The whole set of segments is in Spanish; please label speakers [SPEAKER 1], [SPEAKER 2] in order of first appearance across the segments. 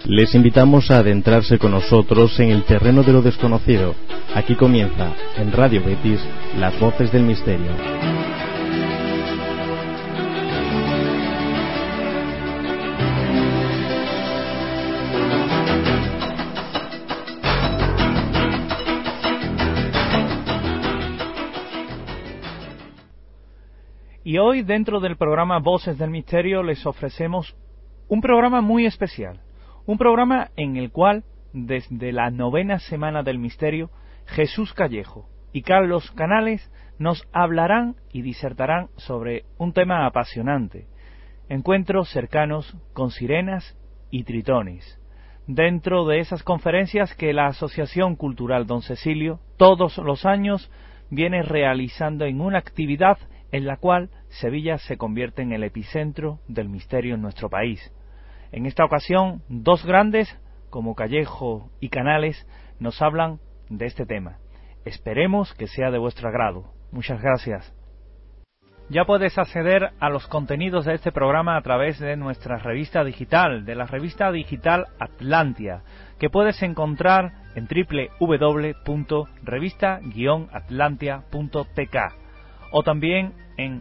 [SPEAKER 1] Les invitamos a adentrarse con nosotros en el terreno de lo desconocido. Aquí comienza, en Radio Betis, Las Voces del Misterio.
[SPEAKER 2] Y hoy, dentro del programa Voces del Misterio, les ofrecemos un programa muy especial. Un programa en el cual, desde la 9ª semana del misterio, Jesús Callejo y Carlos Canales nos hablarán y disertarán sobre un tema apasionante: encuentros cercanos con sirenas y tritones. Dentro de esas conferencias que la Asociación Cultural Don Cecilio todos los años viene realizando en una actividad en la cual Sevilla se convierte en el epicentro del misterio en nuestro país. En esta ocasión, dos grandes, como Callejo y Canales, nos hablan de este tema. Esperemos que sea de vuestro agrado. Muchas gracias. Ya puedes acceder a los contenidos de este programa a través de nuestra revista digital, de la revista digital Atlantia, que puedes encontrar en www.revista-atlantia.tk o también en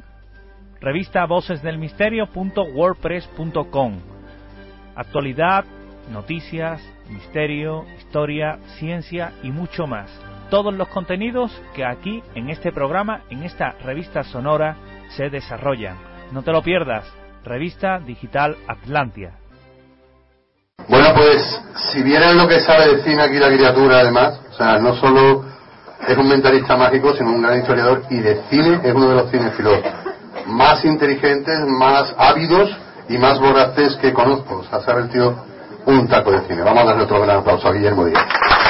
[SPEAKER 2] revistavocesdelmisterio.wordpress.com. Actualidad, noticias, misterio, historia, ciencia y mucho más. Todos los contenidos que aquí, en este programa, en esta revista sonora, se desarrollan. No te lo pierdas. Revista Digital Atlantia.
[SPEAKER 3] Bueno, pues, si vieran lo que sabe de cine aquí la criatura, además, o sea, no solo es un mentalista mágico, sino un gran historiador, y de cine es uno de los cinéfilos más inteligentes, más ávidos y más voraces que conozco. O sea, sabe el tío un taco de cine. Vamos a darle otro gran aplauso a Guillermo Díaz.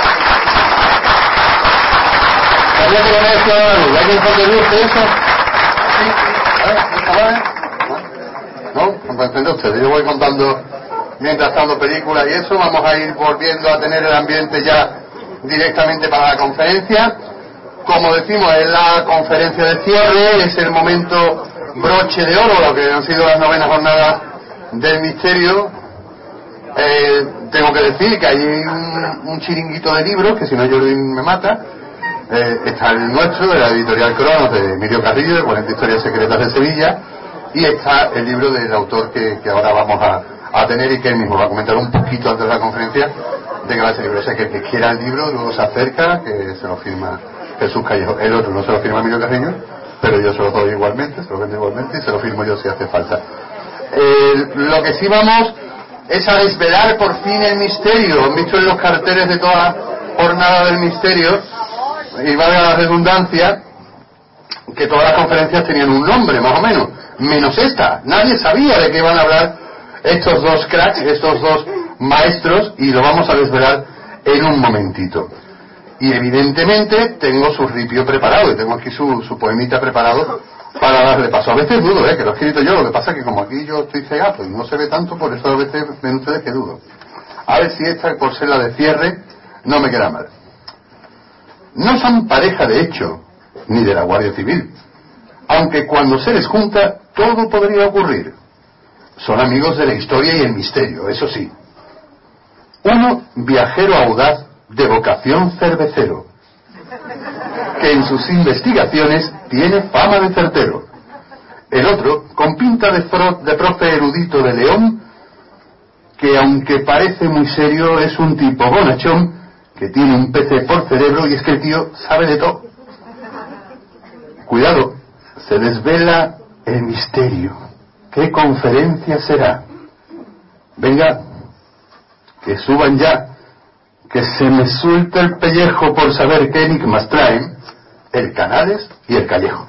[SPEAKER 3] ¿Sabía que lo había ¿hay un poco de luz de eso? ¿Sí? ¿No? ¿Comprende usted? Yo voy contando mientras estando películas y eso. Vamos a ir volviendo a tener el ambiente ya directamente para la conferencia. Como decimos, es la conferencia de cierre, es el momento broche de oro, lo que han sido las 9ª jornadas del misterio. Tengo que decir que hay un chiringuito de libros, que si no Jordi me mata. Está el nuestro, de la editorial Cronos, de Emilio Carrillo, de 40 historias secretas de Sevilla, y está el libro del autor que ahora vamos a tener y que él mismo va a comentar un poquito antes de la conferencia de que va a ser libro. O sea, que el que quiera el libro luego se acerca, que se lo firma Jesús Callejo. El otro no se lo firma Emilio Carrillo, pero yo se lo doy igualmente, se lo vendo igualmente y se lo firmo yo si hace falta. Lo que sí vamos es a desvelar por fin el misterio. Han visto en los carteles de toda la jornada del misterio, y valga la redundancia, que todas las conferencias tenían un nombre, más o menos, menos esta. Nadie sabía de qué iban a hablar estos dos cracks, estos dos maestros, y lo vamos a desvelar en un momentito. Y evidentemente tengo su ripio preparado, y tengo aquí su poemita preparado para darle paso. A veces dudo, que lo he escrito yo, lo que pasa es que como aquí yo estoy cegado y no se ve tanto, por eso a veces ven ustedes que dudo. A ver si esta, por ser la de cierre, no me queda mal. No son pareja de hecho, ni de la Guardia Civil, aunque cuando se les junta todo podría ocurrir. Son amigos de la historia y el misterio, eso sí. Uno, viajero audaz de vocación cervecero, que en sus investigaciones tiene fama de certero. El otro, con pinta de profe erudito de León, que aunque parece muy serio es un tipo bonachón, que tiene un PC por cerebro, y es que el tío sabe de todo. Cuidado, se desvela el misterio. ¿Qué conferencia será? Venga, que suban ya, que se me suelta el pellejo por saber qué enigmas traen el Canales y el Callejo.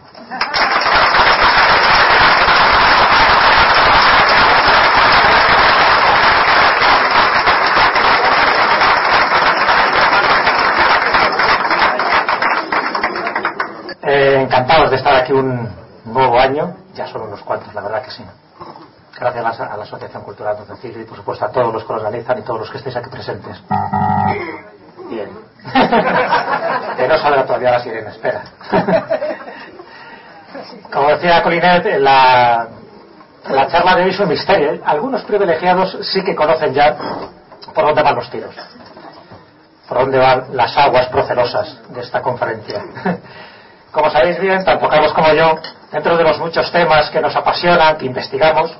[SPEAKER 4] Encantados de estar aquí un nuevo año, ya son unos cuantos, la verdad que sí. Gracias a la Asociación Cultural Don Cecilio y por supuesto a todos los que lo organizan y todos los que estéis aquí presentes. Bien. Que no salga todavía la sirena, espera. Como decía Colinet, la charla de hoy es un misterio. Algunos privilegiados sí que conocen ya por dónde van los tiros, por dónde van las aguas procelosas de esta conferencia. Como sabéis bien, tanto Carlos como yo, dentro de los muchos temas que nos apasionan, que investigamos,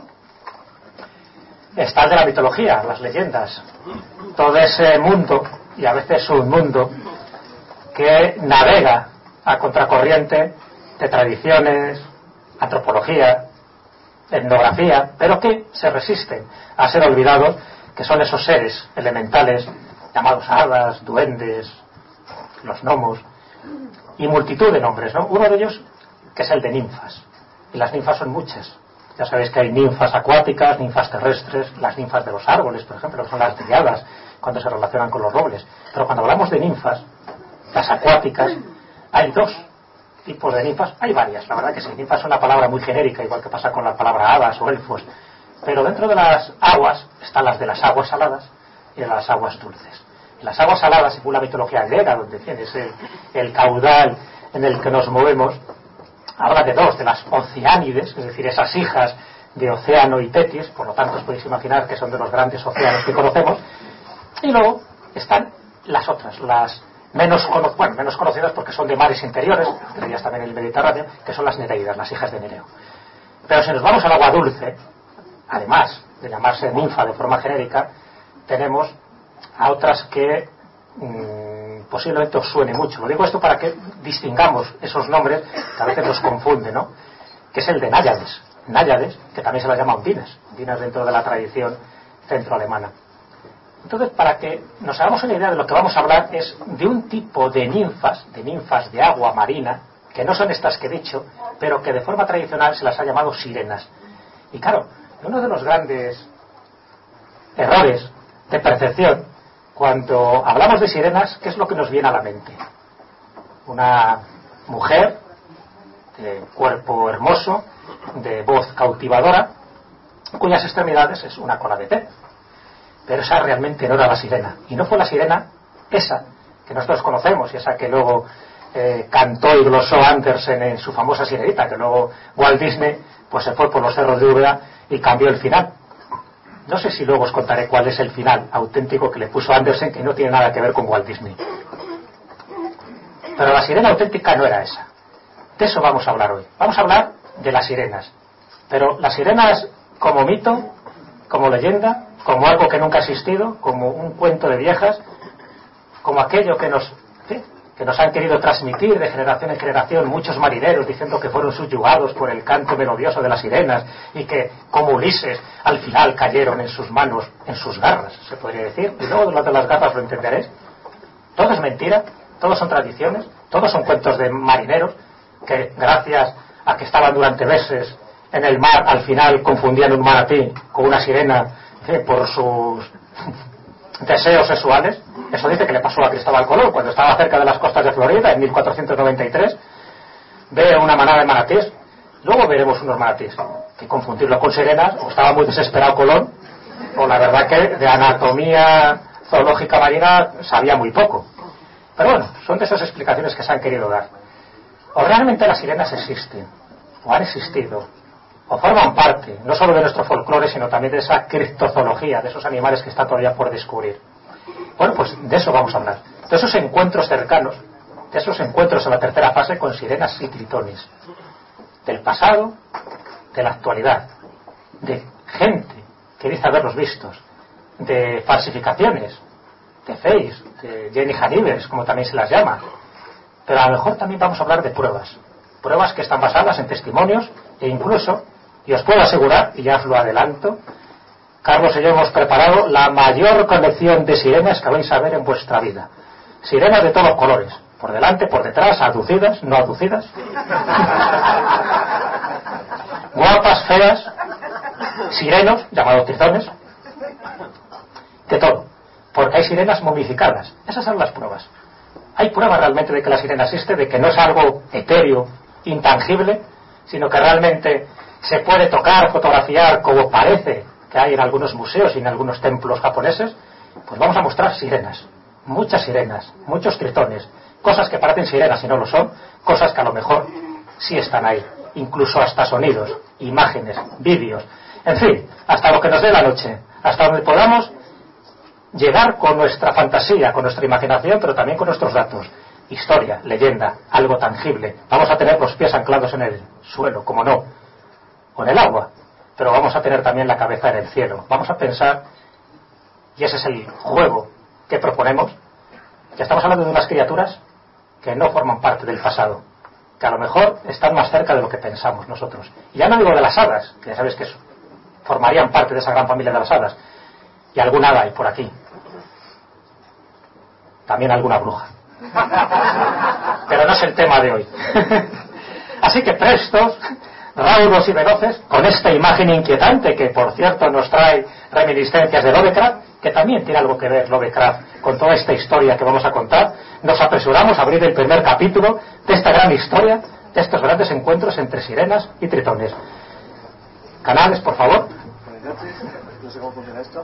[SPEAKER 4] está el de la mitología, las leyendas, todo ese mundo, y a veces un mundo, que navega a contracorriente de tradiciones, antropología, etnografía, pero que se resisten a ser olvidados, que son esos seres elementales llamados hadas, duendes, los gnomos, y multitud de nombres, ¿no? Uno de ellos, que es el de ninfas, y las ninfas son muchas. Ya sabéis que hay ninfas acuáticas, ninfas terrestres, las ninfas de los árboles, por ejemplo, que son las dríadas, cuando se relacionan con los robles. Pero cuando hablamos de ninfas, las acuáticas, hay dos tipos de ninfas, hay varias, la verdad que sí. Ninfas es una palabra muy genérica, igual que pasa con la palabra hadas o elfos, pero dentro de las aguas están las de las aguas saladas y de las aguas dulces. Y las aguas saladas, según la mitología griega, donde tienes el caudal en el que nos movemos, habla de dos, de las oceánides, es decir, esas hijas de Océano y Tetis, por lo tanto os podéis imaginar que son de los grandes océanos que conocemos, y luego están las otras, las menos conocidas porque son de mares interiores, entre ellas también el Mediterráneo, que son las nereidas, las hijas de Nereo. Pero si nos vamos al agua dulce, además de llamarse ninfa de forma genérica, tenemos a otras que posiblemente os suene mucho. Lo digo esto para que distingamos esos nombres que a veces nos confunden, ¿no? Que es el de náyades. Náyades, que también se las llama ondinas. Ondinas dentro de la tradición centroalemana. Entonces, para que nos hagamos una idea de lo que vamos a hablar, es de un tipo de ninfas de agua marina, que no son estas que he dicho, pero que de forma tradicional se las ha llamado sirenas. Y claro, uno de los grandes errores de percepción, cuando hablamos de sirenas, ¿qué es lo que nos viene a la mente? Una mujer de cuerpo hermoso, de voz cautivadora, cuyas extremidades es una cola de pez. Pero esa realmente no era la sirena. Y no fue la sirena esa que nosotros conocemos y esa que luego cantó y glosó Andersen en su famosa Sirenita, que luego Walt Disney pues se fue por los cerros de Úbeda y cambió el final. No sé si luego os contaré cuál es el final auténtico que le puso Andersen, que no tiene nada que ver con Walt Disney. Pero la sirena auténtica no era esa. De eso vamos a hablar hoy. Vamos a hablar de las sirenas. Pero las sirenas como mito, como leyenda, como algo que nunca ha existido, como un cuento de viejas, como aquello que nos han querido transmitir de generación en generación muchos marineros diciendo que fueron subyugados por el canto melodioso de las sirenas y que, como Ulises, al final cayeron en sus manos, en sus garras, se podría decir, y luego lo de las garras lo entenderéis. Todo es mentira, todos son tradiciones, todos son cuentos de marineros que, gracias a que estaban durante meses en el mar, al final confundían un manatí con una sirena por sus deseos sexuales. Eso dice que le pasó a Cristóbal Colón cuando estaba cerca de las costas de Florida en 1493. Ve una manada de manatíes. Luego veremos unos manatíes que confundirlo con sirenas, o estaba muy desesperado Colón, o la verdad que de anatomía zoológica marina sabía muy poco. Pero bueno, son de esas explicaciones que se han querido dar. O realmente las sirenas existen, o han existido, o forman parte, no solo de nuestro folclore, sino también de esa criptozoología, de esos animales que está todavía por descubrir. Bueno, pues de eso vamos a hablar. De esos encuentros cercanos, de esos encuentros en la tercera fase con sirenas y tritones. Del pasado, de la actualidad, de gente que dice haberlos vistos, de falsificaciones, de fakes, de Jenny Hanivers, como también se las llama. Pero a lo mejor también vamos a hablar de pruebas. Pruebas que están basadas en testimonios e incluso, y os puedo asegurar, y ya os lo adelanto, Carlos y yo hemos preparado la mayor colección de sirenas que vais a ver en vuestra vida. Sirenas de todos los colores, por delante, por detrás, aducidas, no aducidas, guapas, feas, sirenos, llamados tritones, de todo, porque hay sirenas momificadas. Esas son las pruebas. Hay pruebas realmente de que la sirena existe, de que no es algo etéreo, intangible, sino que realmente se puede tocar, fotografiar, como parece que hay en algunos museos y en algunos templos japoneses. Pues vamos a mostrar sirenas, muchas sirenas, muchos tritones, cosas que parecen sirenas y no lo son, cosas que a lo mejor sí están ahí, incluso hasta sonidos, imágenes, vídeos, en fin, hasta lo que nos dé la noche, hasta donde podamos llegar con nuestra fantasía, con nuestra imaginación, pero también con nuestros datos. Historia, leyenda, algo tangible. Vamos a tener los pies anclados en el suelo, como no, o en el agua, pero vamos a tener también la cabeza en el cielo. Vamos a pensar, y ese es el juego que proponemos, que estamos hablando de unas criaturas que no forman parte del pasado, que a lo mejor están más cerca de lo que pensamos nosotros. Y ya no digo de las hadas, que ya sabéis que formarían parte de esa gran familia de las hadas, y alguna hada hay por aquí, también alguna bruja, pero no es el tema de hoy. Así que prestos, raudos y veloces, con esta imagen inquietante que por cierto nos trae reminiscencias de Lovecraft, que también tiene algo que ver Lovecraft con toda esta historia que vamos a contar. Nos apresuramos a abrir el primer capítulo de esta gran historia, de estos grandes encuentros entre sirenas y tritones. Canales, por favor.
[SPEAKER 5] Buenas noches. No sé cómo funciona esto.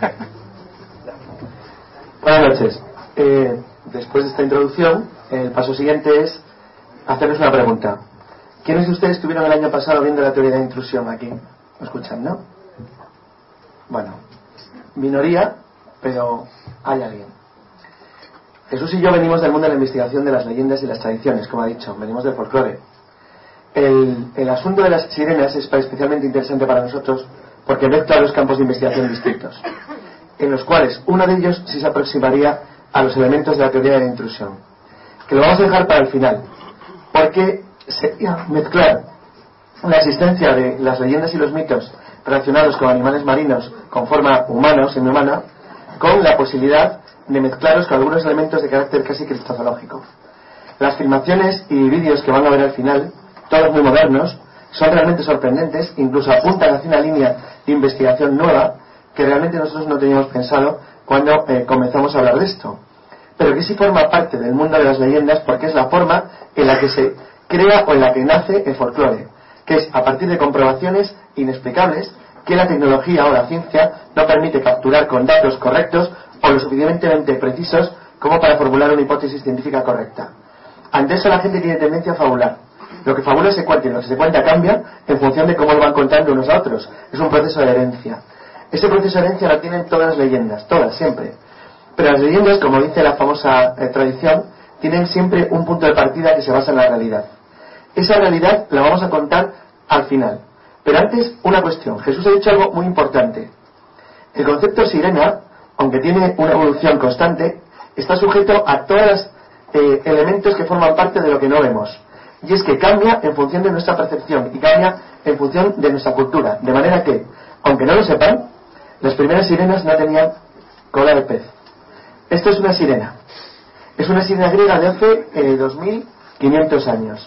[SPEAKER 6] Buenas noches. Después de esta introducción, el paso siguiente es hacerles una pregunta. ¿Quiénes de ustedes estuvieron el año pasado viendo la teoría de la intrusión aquí? ¿Lo escuchan, no? Bueno, minoría, pero hay alguien. Jesús y yo venimos del mundo de la investigación de las leyendas y las tradiciones, como ha dicho, venimos del folclore. El asunto de las sirenas es especialmente interesante para nosotros porque mezcla dos campos de investigación distintos, en los cuales uno de ellos sí se aproximaría a los elementos de la teoría de la intrusión, que lo vamos a dejar para el final, porque sería mezclar la existencia de las leyendas y los mitos relacionados con animales marinos con forma humana o semi-humana, con la posibilidad de mezclarlos con algunos elementos de carácter casi cristozológico. Las filmaciones y vídeos que van a ver al final, todos muy modernos, son realmente sorprendentes, incluso apuntan hacia una línea de investigación nueva que realmente nosotros no teníamos pensado cuando comenzamos a hablar de esto, pero que sí forma parte del mundo de las leyendas porque es la forma en la que se crea o en la que nace el folclore, que es a partir de comprobaciones inexplicables que la tecnología o la ciencia no permite capturar con datos correctos o lo suficientemente precisos como para formular una hipótesis científica correcta. Ante eso la gente tiene tendencia a fabular. Lo que fabula se cuenta y lo que se cuenta cambia en función de cómo lo van contando unos a otros. Es un proceso de herencia. Ese proceso de herencia lo tienen todas las leyendas, todas, siempre. Pero las leyendas, como dice la famosa tradición, tienen siempre un punto de partida que se basa en la realidad. Esa realidad la vamos a contar al final. Pero antes, una cuestión. Jesús ha dicho algo muy importante. El concepto sirena, aunque tiene una evolución constante, está sujeto a todos los elementos que forman parte de lo que no vemos. Y es que cambia en función de nuestra percepción y cambia en función de nuestra cultura. De manera que, aunque no lo sepan, las primeras sirenas no tenían cola de pez. Esto es una sirena. Es una sirena griega de hace 2500 años.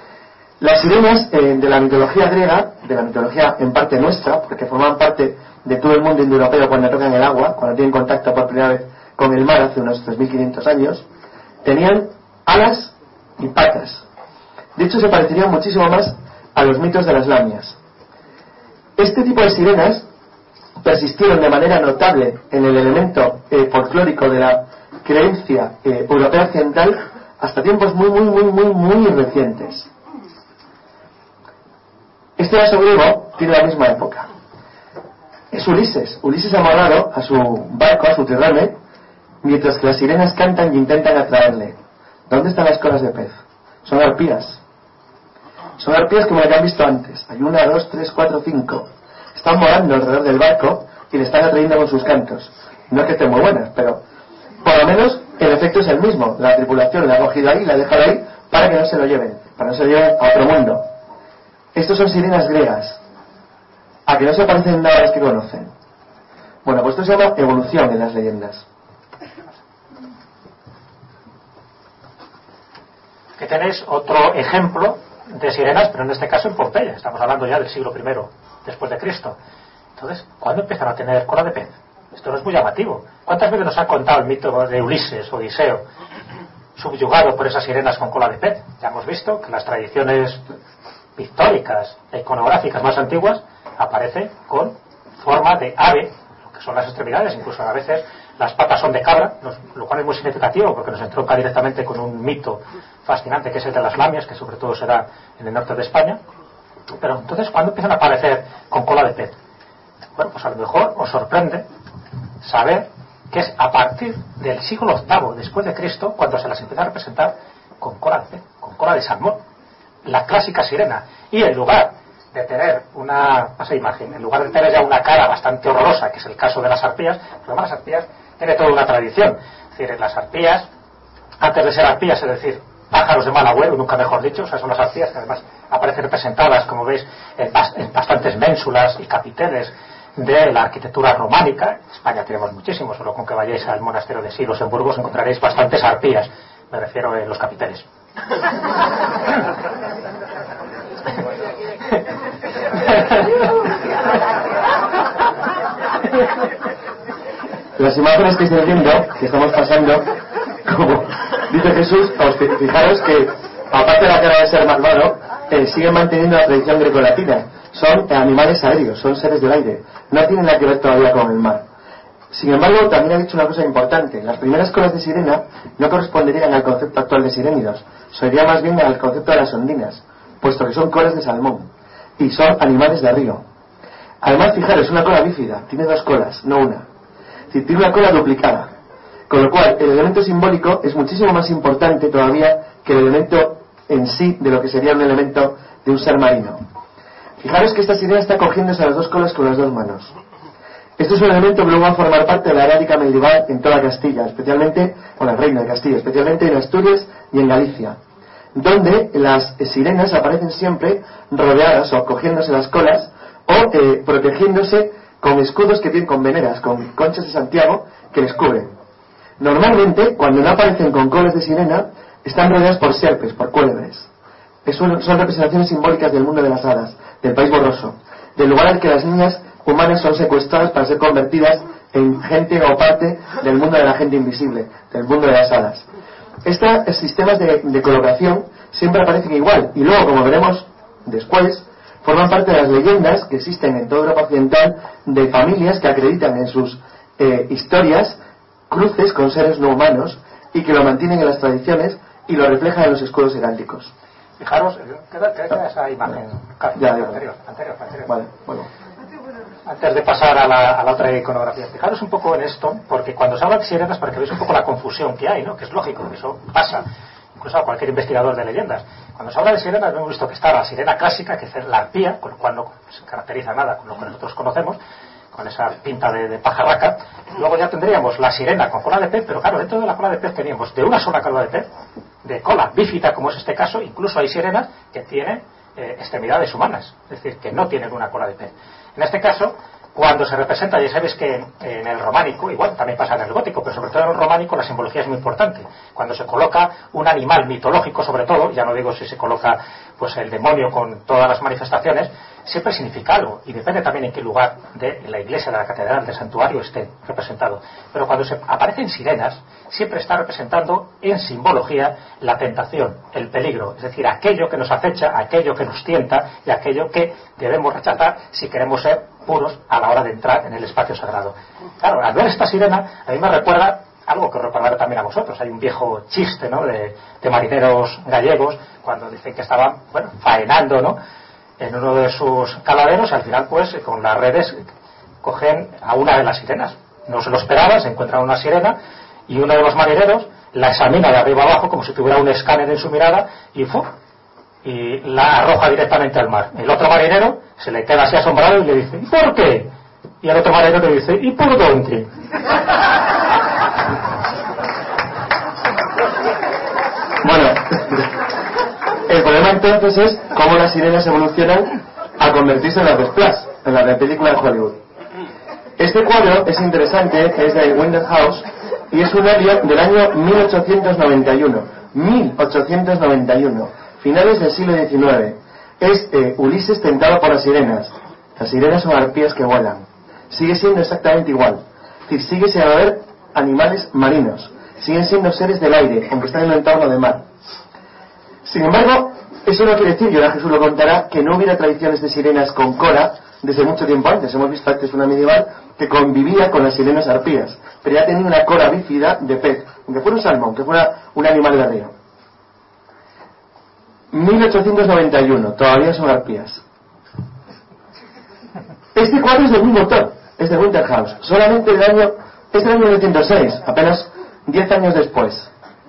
[SPEAKER 6] Las sirenas de la mitología griega, de la mitología en parte nuestra, porque forman parte de todo el mundo indoeuropeo cuando tocan el agua, cuando tienen contacto por primera vez con el mar hace unos 3500 años, tenían alas y patas. De hecho, se parecerían muchísimo más a los mitos de las lamias. Este tipo de sirenas persistieron de manera notable en el elemento folclórico de la creencia europea occidental hasta tiempos muy recientes. Este vaso griego tiene la misma época. Es Ulises. Ulises amarrado a su barco, a su trireme, mientras que las sirenas cantan y intentan atraerle. ¿Dónde están las colas de pez? Son arpías. Son arpías como las que han visto antes. Hay 1, 2, 3, 4, 5. Están volando alrededor del barco y le están atrayendo con sus cantos. No es que estén muy buenas, pero por lo menos el efecto es el mismo. La tripulación la ha cogido ahí y la ha dejado ahí para que no se lo lleven, para que no se lo lleven a otro mundo. Estos son sirenas griegas, a que no se parecen nada a las que conocen. Bueno, pues esto se llama evolución en las leyendas.
[SPEAKER 4] Que tenéis otro ejemplo de sirenas, pero en este caso en Pompeya. Estamos hablando ya del siglo I después de Cristo. Entonces, ¿cuándo empiezan a tener cola de pez? Esto no es muy llamativo. ¿Cuántas veces nos ha contado el mito de Ulises, Odiseo, subyugado por esas sirenas con cola de pez? Ya hemos visto que las tradiciones pictóricas e iconográficas más antiguas aparece con forma de ave, lo que son las extremidades, incluso a veces las patas son de cabra, lo cual es muy significativo porque nos entronca directamente con un mito fascinante que es el de las lamias, que sobre todo se da en el norte de España. Pero entonces, ¿cuándo empiezan a aparecer con cola de pez? Bueno, pues a lo mejor os sorprende saber que es a partir del siglo VIII después de Cristo, cuando se las empieza a representar con cola de pez, con cola de salmón, la clásica sirena. Y en lugar de tener esa imagen, en lugar de tener ya una cara bastante horrorosa, que es el caso de las arpías, pues las arpías tiene toda una tradición. Es decir, las arpías, antes de ser arpías, es decir, pájaros de mal agüero, nunca mejor dicho, o sea, son las arpías que además aparecen representadas, como veis, en bastantes ménsulas y capiteles de la arquitectura románica. En España tenemos muchísimos, solo con que vayáis al monasterio de Silos en Burgos encontraréis bastantes arpías, me refiero en los capiteles.
[SPEAKER 6] Las imágenes que estáis viendo, que estamos pasando, como dice Jesús, fijaros que aparte de la cara de ser malvado, siguen manteniendo la tradición grecolatina. Son animales aéreos, son seres del aire, no tienen nada que ver todavía con el mar. Sin embargo, también ha dicho una cosa importante: las primeras colas de sirena no corresponderían al concepto actual de sirénidos, sería más bien al concepto de las ondinas, puesto que son colas de salmón y son animales de río. Además, fijaros, es una cola bífida, tiene dos colas, no una. Es decir, tiene una cola duplicada, con lo cual el elemento simbólico es muchísimo más importante todavía que el elemento en sí de lo que sería un elemento de un ser marino. Fijaros que esta sirena está cogiéndose a las dos colas con las dos manos. Esto es un elemento que luego va a formar parte de la heráldica medieval en toda Castilla, especialmente, o la Reina de Castilla, especialmente en Asturias y en Galicia, donde las sirenas aparecen siempre rodeadas o cogiéndose las colas o protegiéndose con escudos que tienen, con veneras, con conchas de Santiago que les cubren. Normalmente, cuando no aparecen con colas de sirena, están rodeadas por serpes, por cuélebres. Son representaciones simbólicas del mundo de las hadas, del país borroso, del lugar al que las niñas humanas son secuestradas para ser convertidas en gente o parte del mundo de la gente invisible, del mundo de las hadas. Estos sistemas de colocación siempre aparecen igual, y luego, como veremos después, forman parte de las leyendas que existen en toda Europa occidental de familias que acreditan en sus historias cruces con seres no humanos y que lo mantienen en las tradiciones y lo reflejan en los escudos heráldicos.
[SPEAKER 4] Fijaros, queda esa imagen anterior.
[SPEAKER 6] Vale, bueno.
[SPEAKER 4] Antes de pasar a la otra iconografía, fijaros un poco en esto, porque cuando se habla de sirenas, para que veáis un poco la confusión que hay, ¿no? Que es lógico, que eso pasa incluso a cualquier investigador de leyendas. Cuando se habla de sirenas, hemos visto que está la sirena clásica, que es la arpía, con lo cual no se caracteriza nada con lo que nosotros conocemos, con esa pinta de pajarraca. Luego ya tendríamos la sirena con cola de pez, pero claro, dentro de la cola de pez teníamos de una sola cola de pez, de cola bífida, como es este caso. Incluso hay sirenas que tienen extremidades humanas, es decir, que no tienen una cola de pez. En este caso, cuando se representa, ya sabéis que en el románico, igual también pasa en el gótico, pero sobre todo en el románico la simbología es muy importante. Cuando se coloca un animal mitológico, sobre todo, ya no digo si se coloca pues el demonio con todas las manifestaciones, siempre significa algo, y depende también en qué lugar de la iglesia, de la catedral, del santuario esté representado. Pero cuando se aparecen sirenas, siempre está representando en simbología la tentación, el peligro, es decir, aquello que nos acecha, aquello que nos tienta y aquello que debemos rechazar si queremos ser puros a la hora de entrar en el espacio sagrado. Claro, al ver esta sirena, a mí me recuerda algo que os recordará también a vosotros. Hay un viejo chiste, ¿no?, de marineros gallegos, cuando dicen que estaban, faenando, ¿no?, en uno de sus caladeros, al final pues con las redes cogen a una de las sirenas. No se lo esperaban, se encuentran una sirena y uno de los marineros la examina de arriba abajo como si tuviera un escáner en su mirada y la arroja directamente al mar. El otro marinero se le queda así asombrado y le dice: ¿y por qué? Y el otro marinero le dice: ¿y por dónde?
[SPEAKER 6] Bueno, el problema entonces es cómo las sirenas evolucionan a convertirse en las de Splash, en las de película de Hollywood. Este cuadro es interesante, es de Windham House y es un óleo del año 1891, finales del siglo XIX. Es Ulises tentado por las sirenas. Las sirenas son arpías que vuelan. Sigue siendo exactamente igual. Es decir, sigue sin haber animales marinos. Siguen siendo seres del aire, aunque están en un entorno de mar. Sin embargo, eso no quiere decir, y ahora Jesús lo contará, que no hubiera tradiciones de sirenas con cola desde mucho tiempo antes. Hemos visto antes una medieval que convivía con las sirenas arpías, pero ya tenía una cola bífida de pez, aunque fuera un salmón, que fuera un animal de río. 1891, todavía son arpías. Este cuadro es del mismo autor, es de Windham House, solamente del año Es del año 1906, apenas 10 años después.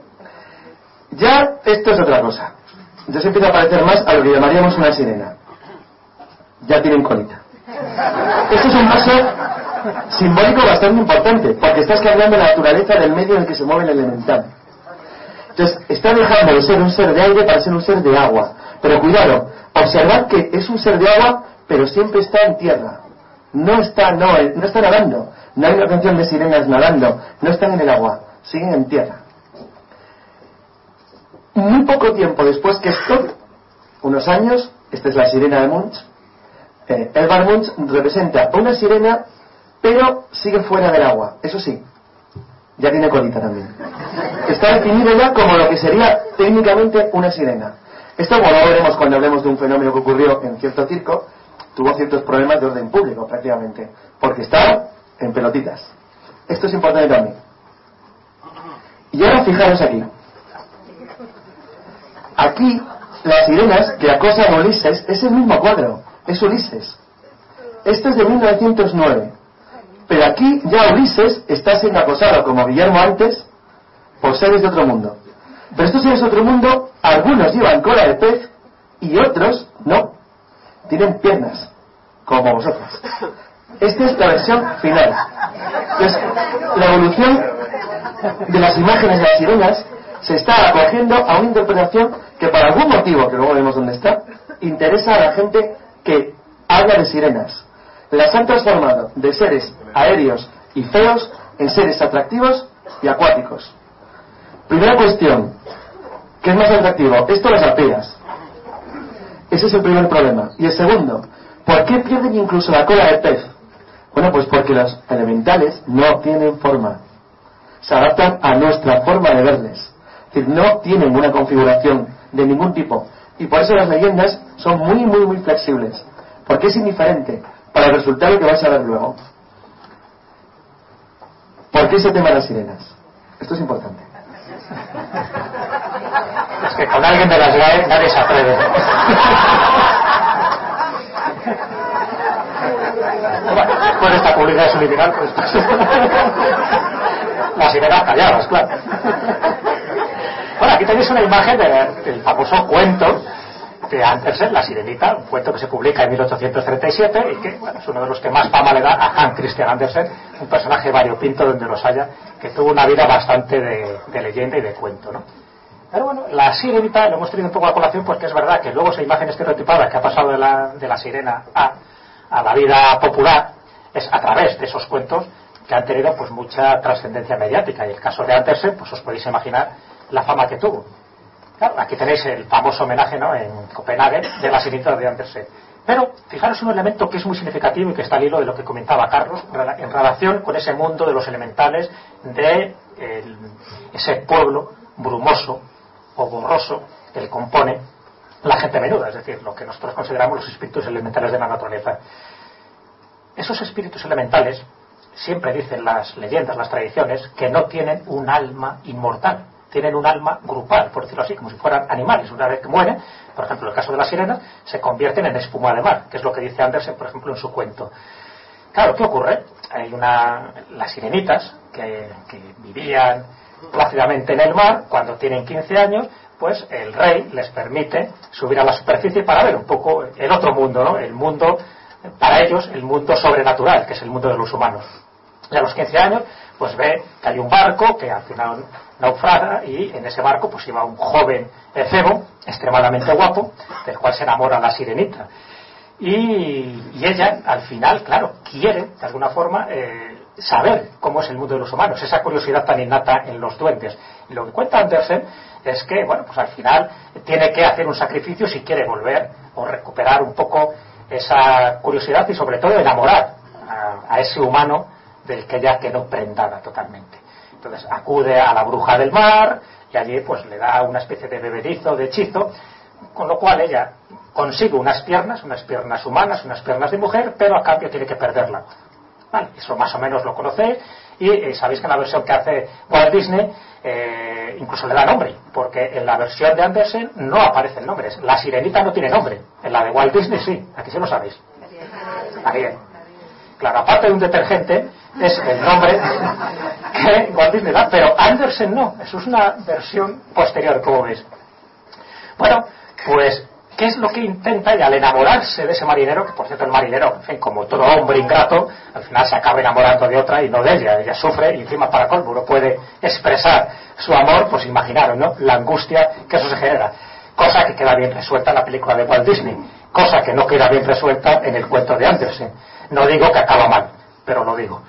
[SPEAKER 6] Ya esto es otra cosa. Ya se empieza a parecer más a lo que llamaríamos una sirena. Ya tienen colita. Esto es un paso simbólico bastante importante, porque estás cambiando la naturaleza del medio en el que se mueve el elemental. Entonces, está dejando de ser un ser de aire para ser un ser de agua. Pero cuidado, observad que es un ser de agua, pero siempre está en tierra. No está nadando. No hay una canción de sirenas nadando. No están en el agua, siguen en tierra. Muy poco tiempo después que esto, unos años, esta es la sirena de Munch. Edvard Munch representa una sirena, pero sigue fuera del agua. Eso sí, ya tiene colita también. Está definido ya como lo que sería técnicamente una sirena. Esto, como lo veremos cuando hablemos de un fenómeno que ocurrió en cierto circo, tuvo ciertos problemas de orden público prácticamente, porque estaba en pelotitas. Esto es importante también. Y ahora fijaros aquí. Aquí, las sirenas que acosan a Ulises es el mismo cuadro, es Ulises. Este es de 1909. Pero aquí ya Ulises está siendo acosado, como Guillermo antes, por seres de otro mundo. Pero estos seres de otro mundo, algunos llevan cola de pez y otros no. Tienen piernas, como vosotros. Esta es la versión final. Entonces, la evolución de las imágenes de las sirenas se está acogiendo a una interpretación que, por algún motivo, que luego vemos dónde está, interesa a la gente que habla de sirenas. Las han transformado de seres aéreos y feos en seres atractivos y acuáticos. Primera cuestión, ¿qué es más atractivo? Esto, las arpías. Ese es el primer problema. Y el segundo, ¿por qué pierden incluso la cola de pez? Bueno, pues porque los elementales no tienen forma. Se adaptan a nuestra forma de verles. Es decir, no tienen una configuración de ningún tipo. Y por eso las leyendas son muy, muy, muy flexibles. Porque es indiferente para el resultado que vais a ver luego. ¿Por qué ese tema de las sirenas? Esto es importante.
[SPEAKER 4] Es que con alguien de las GAE nadie se atreve. Después de esta publicidad subliminal, pues las sirenas calladas, claro. Bueno, aquí tenéis una imagen del famoso cuento de Andersen, La Sirenita, un cuento que se publica en 1837 y que, bueno, es uno de los que más fama le da a Hans Christian Andersen, un personaje variopinto donde los haya, que tuvo una vida bastante de leyenda y de cuento, ¿no? Pero bueno, La Sirenita lo hemos tenido un poco a colación porque es verdad que luego esa imagen estereotipada que ha pasado de la sirena a la vida popular es a través de esos cuentos que han tenido pues mucha trascendencia mediática, y el caso de Andersen, pues os podéis imaginar la fama que tuvo. Claro, aquí tenéis el famoso homenaje, ¿no?, en Copenhague de La Sirenita de Andersen. Pero fijaros un elemento que es muy significativo y que está al hilo de lo que comentaba Carlos en relación con ese mundo de los elementales, de ese pueblo brumoso o borroso que le compone la gente menuda, es decir, lo que nosotros consideramos los espíritus elementales de la naturaleza. Esos espíritus elementales, siempre dicen las leyendas, las tradiciones, que no tienen un alma inmortal, tienen un alma grupal, por decirlo así, como si fueran animales. Una vez que mueren, por ejemplo, en el caso de las sirenas, se convierten en espuma de mar, que es lo que dice Andersen, por ejemplo, en su cuento. Claro, ¿qué ocurre? Hay las sirenitas que vivían plácidamente en el mar. Cuando tienen 15 años, pues el rey les permite subir a la superficie para ver un poco el otro mundo, ¿no? El mundo, para ellos, el mundo sobrenatural, que es el mundo de los humanos. Y a los 15 años, pues ve que hay un barco que al final naufraga, y en ese barco pues iba un joven efebo, extremadamente guapo, del cual se enamora la sirenita. Y ella, al final, claro, quiere, de alguna forma, saber cómo es el mundo de los humanos, esa curiosidad tan innata en los duendes. Y lo que cuenta Andersen es que, bueno, pues al final tiene que hacer un sacrificio si quiere volver o recuperar un poco esa curiosidad y sobre todo enamorar a ese humano del que ella quedó prendada totalmente. Entonces acude a la bruja del mar y allí pues le da una especie de bebedizo, de hechizo, con lo cual ella consigue unas piernas humanas, unas piernas de mujer, pero a cambio tiene que perderla. Vale, eso más o menos lo conocéis, y sabéis que en la versión que hace Walt Disney incluso le da nombre, porque en la versión de Andersen no aparece el nombre. La sirenita no tiene nombre, en la de Walt Disney sí, aquí sí lo sabéis. Ariel. Claro, aparte de un detergente, es el nombre que Walt Disney da, pero Andersen no, eso es una versión posterior, como ves. Bueno, pues, ¿qué es lo que intenta ella al enamorarse de ese marinero? Que por cierto el marinero, en fin, como todo hombre ingrato, al final se acaba enamorando de otra y no de ella. Ella sufre y encima para colmo no puede expresar su amor, pues imaginaros, ¿no? La angustia que eso se genera. Cosa que queda bien resuelta en la película de Walt Disney, cosa que no queda bien resuelta en el cuento de Andersen. No digo que acaba mal, pero lo digo.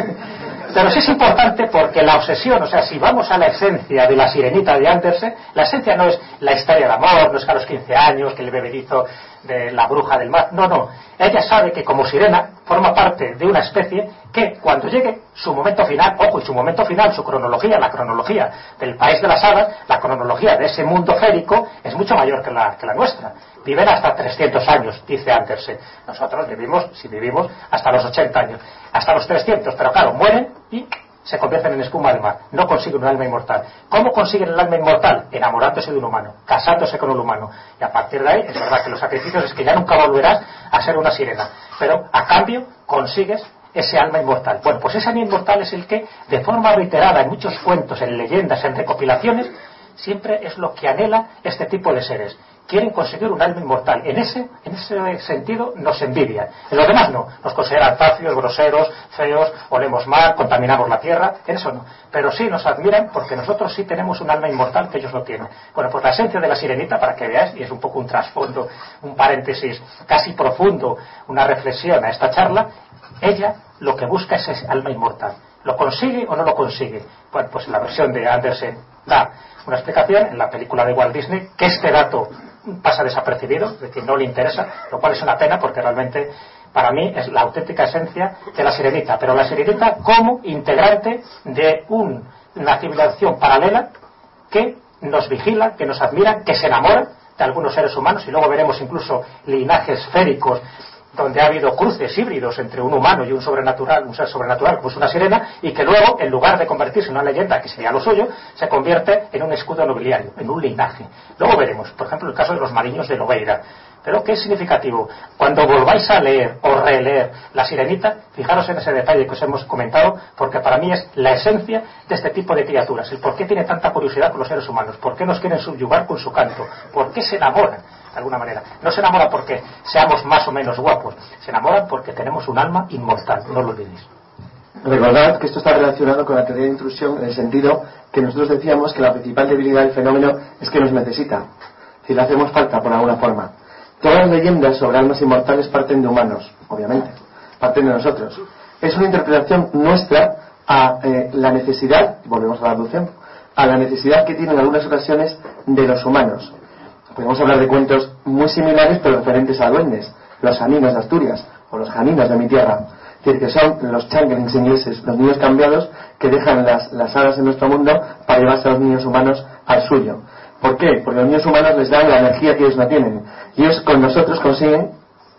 [SPEAKER 4] Pero sí es importante porque la obsesión, o sea, si vamos a la esencia de la Sirenita de Andersen, la esencia no es la historia de amor, no es que a los 15 años, que el bebedito de la bruja del mar, no. Ella sabe que como sirena forma parte de una especie que cuando llegue su momento final, ojo, y su momento final, su cronología, la cronología del país de las hadas, la cronología de ese mundo férico es mucho mayor que la nuestra. Viven hasta 300 años, dice Andersen. Nosotros vivimos, si vivimos, hasta los 80 años, hasta los 300, pero claro, mueren y se convierten en espuma del mar, no consiguen un alma inmortal. ¿Cómo consiguen el alma inmortal? Enamorándose de un humano, casándose con un humano, y a partir de ahí, es verdad que los sacrificios es que ya nunca volverás a ser una sirena, pero a cambio consigues ese alma inmortal. Bueno, pues ese alma inmortal es el que, de forma reiterada en muchos cuentos, en leyendas, en recopilaciones, siempre es lo que anhela este tipo de seres. Quieren conseguir un alma inmortal. En ese sentido nos envidian. En los demás no. Nos consideran tacios, groseros, feos, olemos mal, contaminamos la tierra. En eso no. Pero sí nos admiran porque nosotros sí tenemos un alma inmortal que ellos no tienen. Bueno, pues la esencia de la Sirenita, para que veáis, y es un poco un trasfondo, un paréntesis casi profundo, una reflexión a esta charla, ella lo que busca es ese alma inmortal. ¿Lo consigue o no lo consigue? Bueno, pues la versión de Andersen da una explicación en la película de Walt Disney, que este dato pasa desapercibido, es decir, no le interesa, lo cual es una pena porque realmente para mí es la auténtica esencia de la Sirenita, pero la Sirenita como integrante de una civilización paralela que nos vigila, que nos admira, que se enamora de algunos seres humanos, y luego veremos incluso linajes féricos donde ha habido cruces híbridos entre un humano y un sobrenatural, un ser sobrenatural como es una sirena, y que luego, en lugar de convertirse en una leyenda que sería lo suyo, se convierte en un escudo nobiliario, en un linaje. Luego veremos, por ejemplo, el caso de los mariños de Lobeira. Pero ¿qué es significativo? Cuando volváis a leer o releer La Sirenita, fijaros en ese detalle que os hemos comentado, porque para mí es la esencia de este tipo de criaturas. El por qué tiene tanta curiosidad con los seres humanos, por qué nos quieren subyugar con su canto, por qué se enamoran, de alguna manera. No se enamoran porque seamos más o menos guapos, se enamoran porque tenemos un alma inmortal, no lo olvidéis.
[SPEAKER 6] Recordad que esto está relacionado con la teoría de intrusión en el sentido que nosotros decíamos que la principal debilidad del fenómeno es que nos necesita, si le hacemos falta por alguna forma. Todas las leyendas sobre almas inmortales parten de humanos, obviamente, parten de nosotros. Es una interpretación nuestra a la necesidad, volvemos a la abducción, a la necesidad que tienen en algunas ocasiones de los humanos. Podemos hablar de cuentos muy similares pero referentes a duendes, los janinos de Asturias o los janinos de mi tierra. Es decir, que son los changelings ingleses, los niños cambiados que dejan las hadas en nuestro mundo para llevarse a los niños humanos al suyo. ¿Por qué? Porque los niños humanos les dan la energía que ellos no tienen. Y ellos con nosotros consiguen,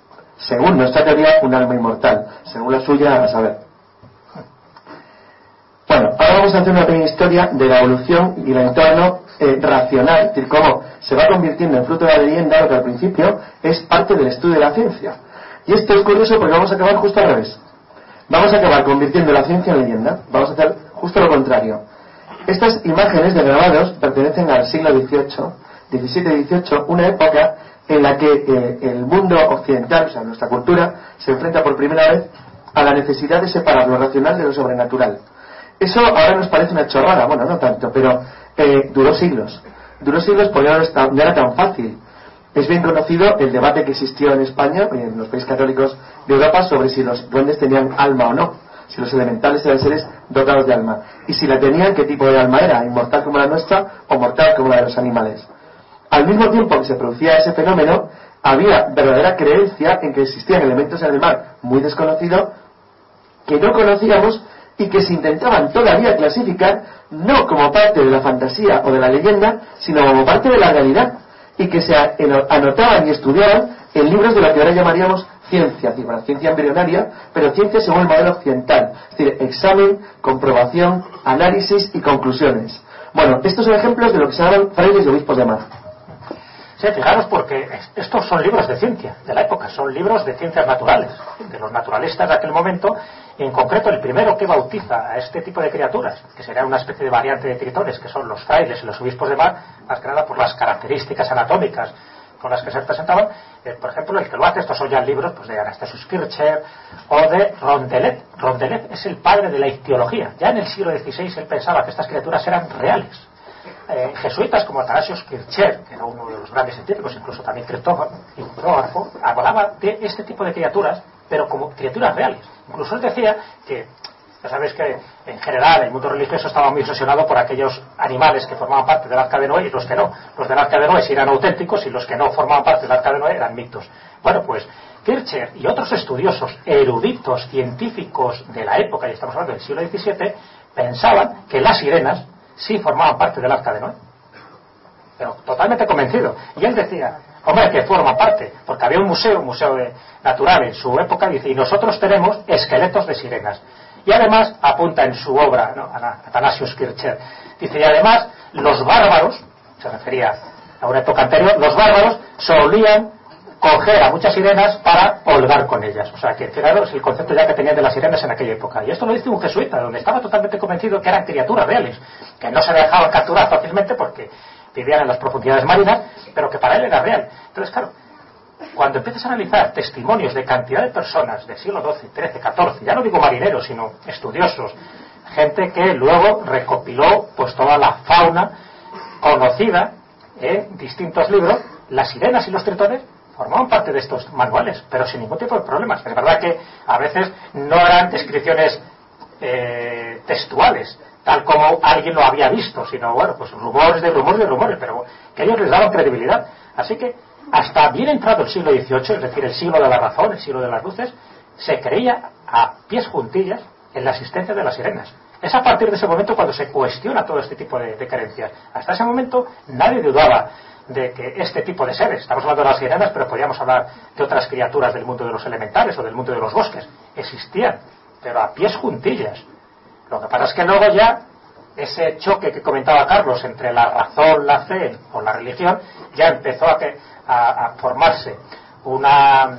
[SPEAKER 6] según nuestra teoría, un alma inmortal. Según la suya, a saber. Bueno, ahora vamos a hacer una pequeña historia de la evolución y el entorno racional, es decir, cómo se va convirtiendo en fruto de la leyenda lo que al principio es parte del estudio de la ciencia. Y esto es curioso porque vamos a acabar justo al revés. Vamos a acabar convirtiendo la ciencia en leyenda. Vamos a hacer justo lo contrario. Estas imágenes de grabados pertenecen al siglo XVIII, XVII y XVIII, una época en la que el mundo occidental, o sea, nuestra cultura, se enfrenta por primera vez a la necesidad de separar lo racional de lo sobrenatural. Eso ahora nos parece una chorrada, bueno, no tanto, pero duró siglos porque no era tan fácil. Es bien conocido el debate que existió en España y en los países católicos de Europa sobre si los duendes tenían alma o no, si los elementales eran seres dotados de alma, y si la tenían, qué tipo de alma era, inmortal como la nuestra o mortal como la de los animales. Al mismo tiempo que se producía ese fenómeno, había verdadera creencia en que existían elementos en el mar muy desconocidos que no conocíamos y que se intentaban todavía clasificar no como parte de la fantasía o de la leyenda, sino como parte de la realidad, y que se anotaban y estudiaban en libros de lo que ahora llamaríamos ciencia, ciencia embrionaria, pero ciencia según el modelo occidental, es decir, examen, comprobación, análisis y conclusiones. Bueno, estos son ejemplos de lo que se llaman frailes y obispos de mar.
[SPEAKER 4] Sí, fijaros, porque estos son libros de ciencia de la época, son libros de ciencias naturales, de los naturalistas de aquel momento, y en concreto el primero que bautiza a este tipo de criaturas, que sería una especie de variante de tritones, que son los frailes y los obispos de mar, más que nada por las características anatómicas con las que se presentaban. Por ejemplo, el que lo hace, estos son ya libros pues, de Anastasius Kircher o de Rondelet. Rondelet es el padre de la ictiología. Ya en el siglo XVI él pensaba que estas criaturas eran reales. Jesuitas como Athanasius Kircher, que era uno de los grandes científicos, incluso también criptógrafo, hablaba de este tipo de criaturas, pero como criaturas reales. Incluso él decía que, ya sabéis que en general el mundo religioso estaba muy obsesionado por aquellos animales que formaban parte del Arca de Noé y los que no. Los del Arca de Noé sí eran auténticos y los que no formaban parte del Arca de Noé eran mitos. Bueno, pues Kircher y otros estudiosos eruditos científicos de la época, y estamos hablando del siglo XVII, pensaban que las sirenas sí formaban parte del Arca de Noé, pero totalmente convencido. Y él decía, hombre, que forma parte, porque había un museo natural en su época, dice, y nosotros tenemos esqueletos de sirenas. Y además apunta en su obra, ¿no?, Athanasius Kircher, dice, y además los bárbaros, se refería a una época anterior, los bárbaros solían coger a muchas sirenas para holgar con ellas. O sea, que fijaros el concepto ya que tenían de las sirenas en aquella época. Y esto lo dice un jesuita, donde estaba totalmente convencido que eran criaturas reales, que no se dejaban capturar fácilmente porque vivían en las profundidades marinas, pero que para él era real. Entonces, claro, cuando empiezas a analizar testimonios de cantidad de personas del siglo XII, XIII, XIV, ya no digo marineros, sino estudiosos, gente que luego recopiló pues toda la fauna conocida en distintos libros, las sirenas y los tritones formaban parte de estos manuales, pero sin ningún tipo de problemas. Es verdad que a veces no eran descripciones textuales, tal como alguien lo había visto, sino, bueno, pues rumores, pero que ellos les daban credibilidad. Así que, hasta bien entrado el siglo XVIII, es decir, el siglo de la razón, el siglo de las luces, se creía a pies juntillas en la existencia de las sirenas. Es a partir de ese momento cuando se cuestiona todo este tipo de creencias. Hasta ese momento nadie dudaba de que este tipo de seres, estamos hablando de las sirenas, pero podríamos hablar de otras criaturas del mundo de los elementales o del mundo de los bosques, existían, pero a pies juntillas. Lo que pasa es que luego ya ese choque que comentaba Carlos entre la razón, la fe o la religión, ya empezó a formarse una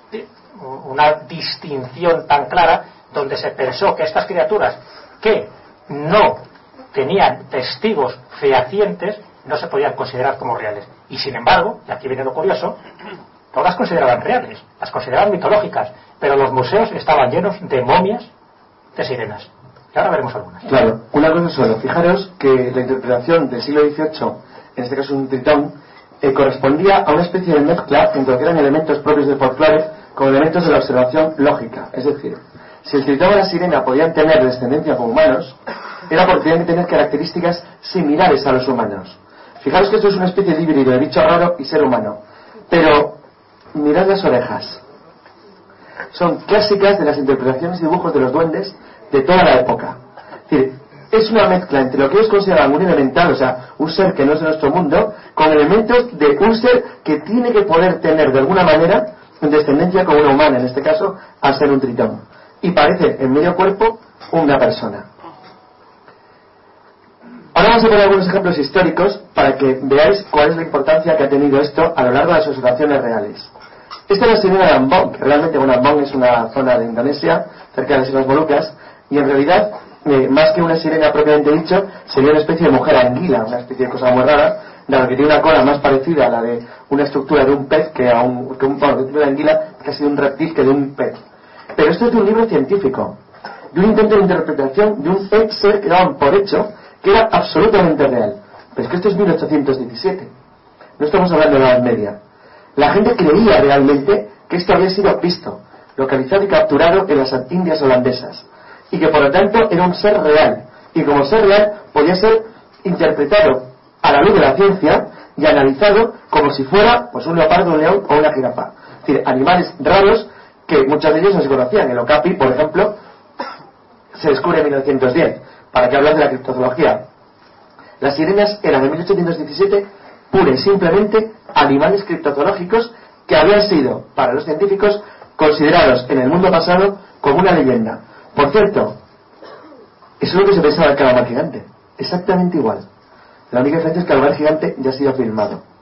[SPEAKER 4] distinción tan clara, donde se pensó que estas criaturas que no tenían testigos fehacientes no se podían considerar como reales. Y sin embargo, y aquí viene lo curioso, todas las consideraban reales, las consideraban mitológicas, pero los museos estaban llenos de momias de sirenas. Y ahora veremos algunas.
[SPEAKER 6] Claro, una cosa solo. Fijaros que la interpretación del siglo XVIII, en este caso un tritón, correspondía a una especie de mezcla entre lo que eran elementos propios del folclore con elementos de la observación lógica. Es decir, si el tritón y la sirena podían tener descendencia con humanos, era porque tenían que tener características similares a los humanos. Fijaros que esto es una especie de híbrido de bicho raro y ser humano. Pero mirad las orejas. Son clásicas de las interpretaciones y dibujos de los duendes de toda la época. Es decir, es una mezcla entre lo que ellos consideraban un elemental, o sea, un ser que no es de nuestro mundo, con elementos de un ser que tiene que poder tener de alguna manera descendencia con una humana, en este caso, al ser un tritón. Y parece en medio cuerpo una persona. Ahora vamos a poner algunos ejemplos históricos para que veáis cuál es la importancia que ha tenido esto a lo largo de las observaciones reales. Esta es la sirena de Ambon, que realmente, bueno, Ambon es una zona de Indonesia, cerca de las Islas Molucas, y en realidad, más que una sirena propiamente dicho, sería una especie de mujer anguila, una especie de cosa muy rara, dado que tiene una cola más parecida a la de una estructura de un pez que a una anguila, casi de un reptil que de un pez. Pero esto es de un libro científico, de un intento de interpretación de un ser que daban por hecho que era absolutamente real. Pero es que esto es 1817, no estamos hablando de la Edad Media. La gente creía realmente que esto había sido visto, localizado y capturado en las Indias holandesas, y que por lo tanto era un ser real, y como ser real podía ser interpretado a la luz de la ciencia y analizado como si fuera pues un leopardo, un león o una jirafa. Es decir, animales raros que muchos de ellos no se conocían. El okapi, por ejemplo, se descubre en 1910. ¿Para qué hablar de la criptozoología? Las sirenas eran en 1817 pura y simplemente animales criptozoológicos que habían sido, para los científicos, considerados en el mundo pasado como una leyenda. Por cierto, eso es lo que se pensaba del calamar gigante. Exactamente igual. La única diferencia es que el calamar gigante ya ha sido filmado.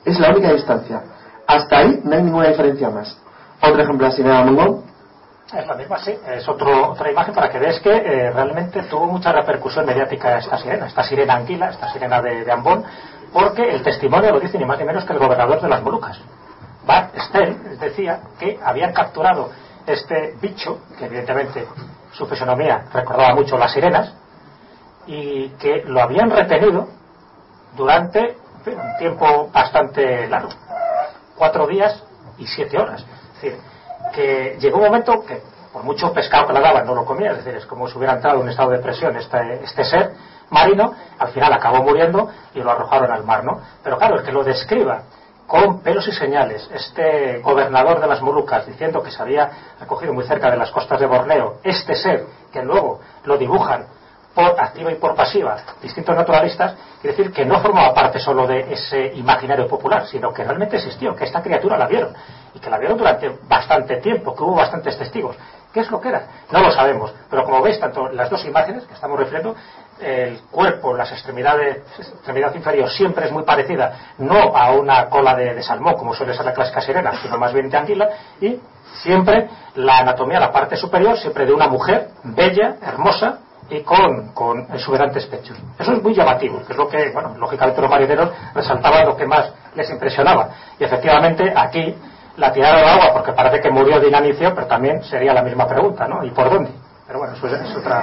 [SPEAKER 6] Es la única distancia. Hasta ahí no hay ninguna diferencia más. Otro ejemplo, la sirena Mongol.
[SPEAKER 4] Es la misma, sí. Es otra imagen para que veas que realmente tuvo mucha repercusión mediática esta sirena anguila, esta sirena de Ambon, porque el testimonio lo dice ni más ni menos que el gobernador de las Molucas. Bart Stein decía que habían capturado este bicho, que evidentemente su fisonomía recordaba mucho las sirenas, y que lo habían retenido durante un tiempo bastante largo, 4 días y 7 horas. Es decir, que llegó un momento que por mucho pescado que le daban no lo comía, es decir, es como si hubiera entrado en un estado de presión este ser marino, al final acabó muriendo y lo arrojaron al mar, ¿no? Pero claro, el que lo describa con pelos y señales, este gobernador de las Molucas diciendo que se había recogido muy cerca de las costas de Borneo, este ser que luego lo dibujan por activa y por pasiva distintos naturalistas, quiere decir que no formaba parte solo de ese imaginario popular, sino que realmente existió, que esta criatura la vieron, y que la vieron durante bastante tiempo, que hubo bastantes testigos. ¿Qué es lo que era? No lo sabemos, pero como veis, tanto las dos imágenes que estamos refiriendo, el cuerpo, la extremidad inferior siempre es muy parecida, no a una cola de salmón, como suele ser la clásica sirena, sino más bien de anguila, y siempre la anatomía, la parte superior, siempre de una mujer bella, hermosa, y con exuberantes pechos. Eso es muy llamativo, que es lo que, bueno, lógicamente los marineros resaltaban lo que más les impresionaba. Y efectivamente aquí la tiraron al agua porque parece que murió de inanición, pero también sería la misma pregunta, ¿no? ¿Y por dónde? Pero bueno, eso es otra.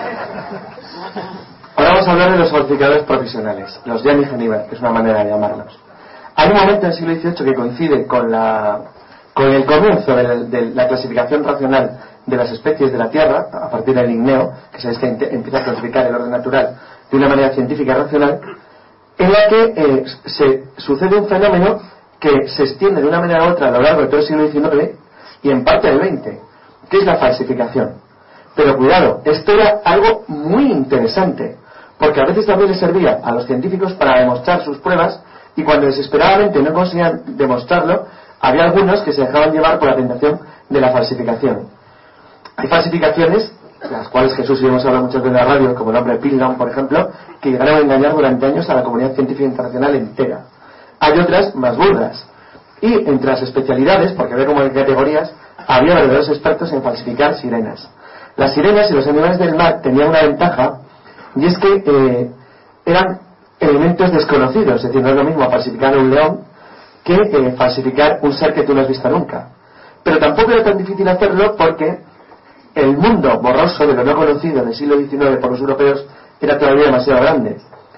[SPEAKER 6] Ahora vamos a hablar de los falsificadores profesionales, los Jenny Haniver, que es una manera de llamarlos. Hay un momento en el siglo XVIII que coincide con el comienzo de la clasificación racional de las especies de la Tierra, a partir del Linneo, que se empieza a clasificar el orden natural de una manera científica y racional, en la que se sucede un fenómeno que se extiende de una manera u otra a lo largo de todo el siglo XIX y en parte del XX, que es la falsificación. Pero cuidado, esto era algo muy interesante, porque a veces también les servía a los científicos para demostrar sus pruebas, y cuando desesperadamente no conseguían demostrarlo, había algunos que se dejaban llevar por la tentación de la falsificación. Hay falsificaciones, las cuales Jesús y hemos hablado muchas veces en la radio, como el hombre Pilgrim, por ejemplo, que llegaron a engañar durante años a la comunidad científica internacional entera. Hay otras más burdas. Y entre las especialidades, porque había como en categorías, había verdaderos expertos en falsificar sirenas. Las sirenas y los animales del mar tenían una ventaja, y es que eran elementos desconocidos, es decir, no es lo mismo falsificar un león que falsificar un ser que tú no has visto nunca. Pero tampoco era tan difícil hacerlo porque el mundo borroso de lo no conocido del siglo XIX por los europeos era todavía demasiado grande.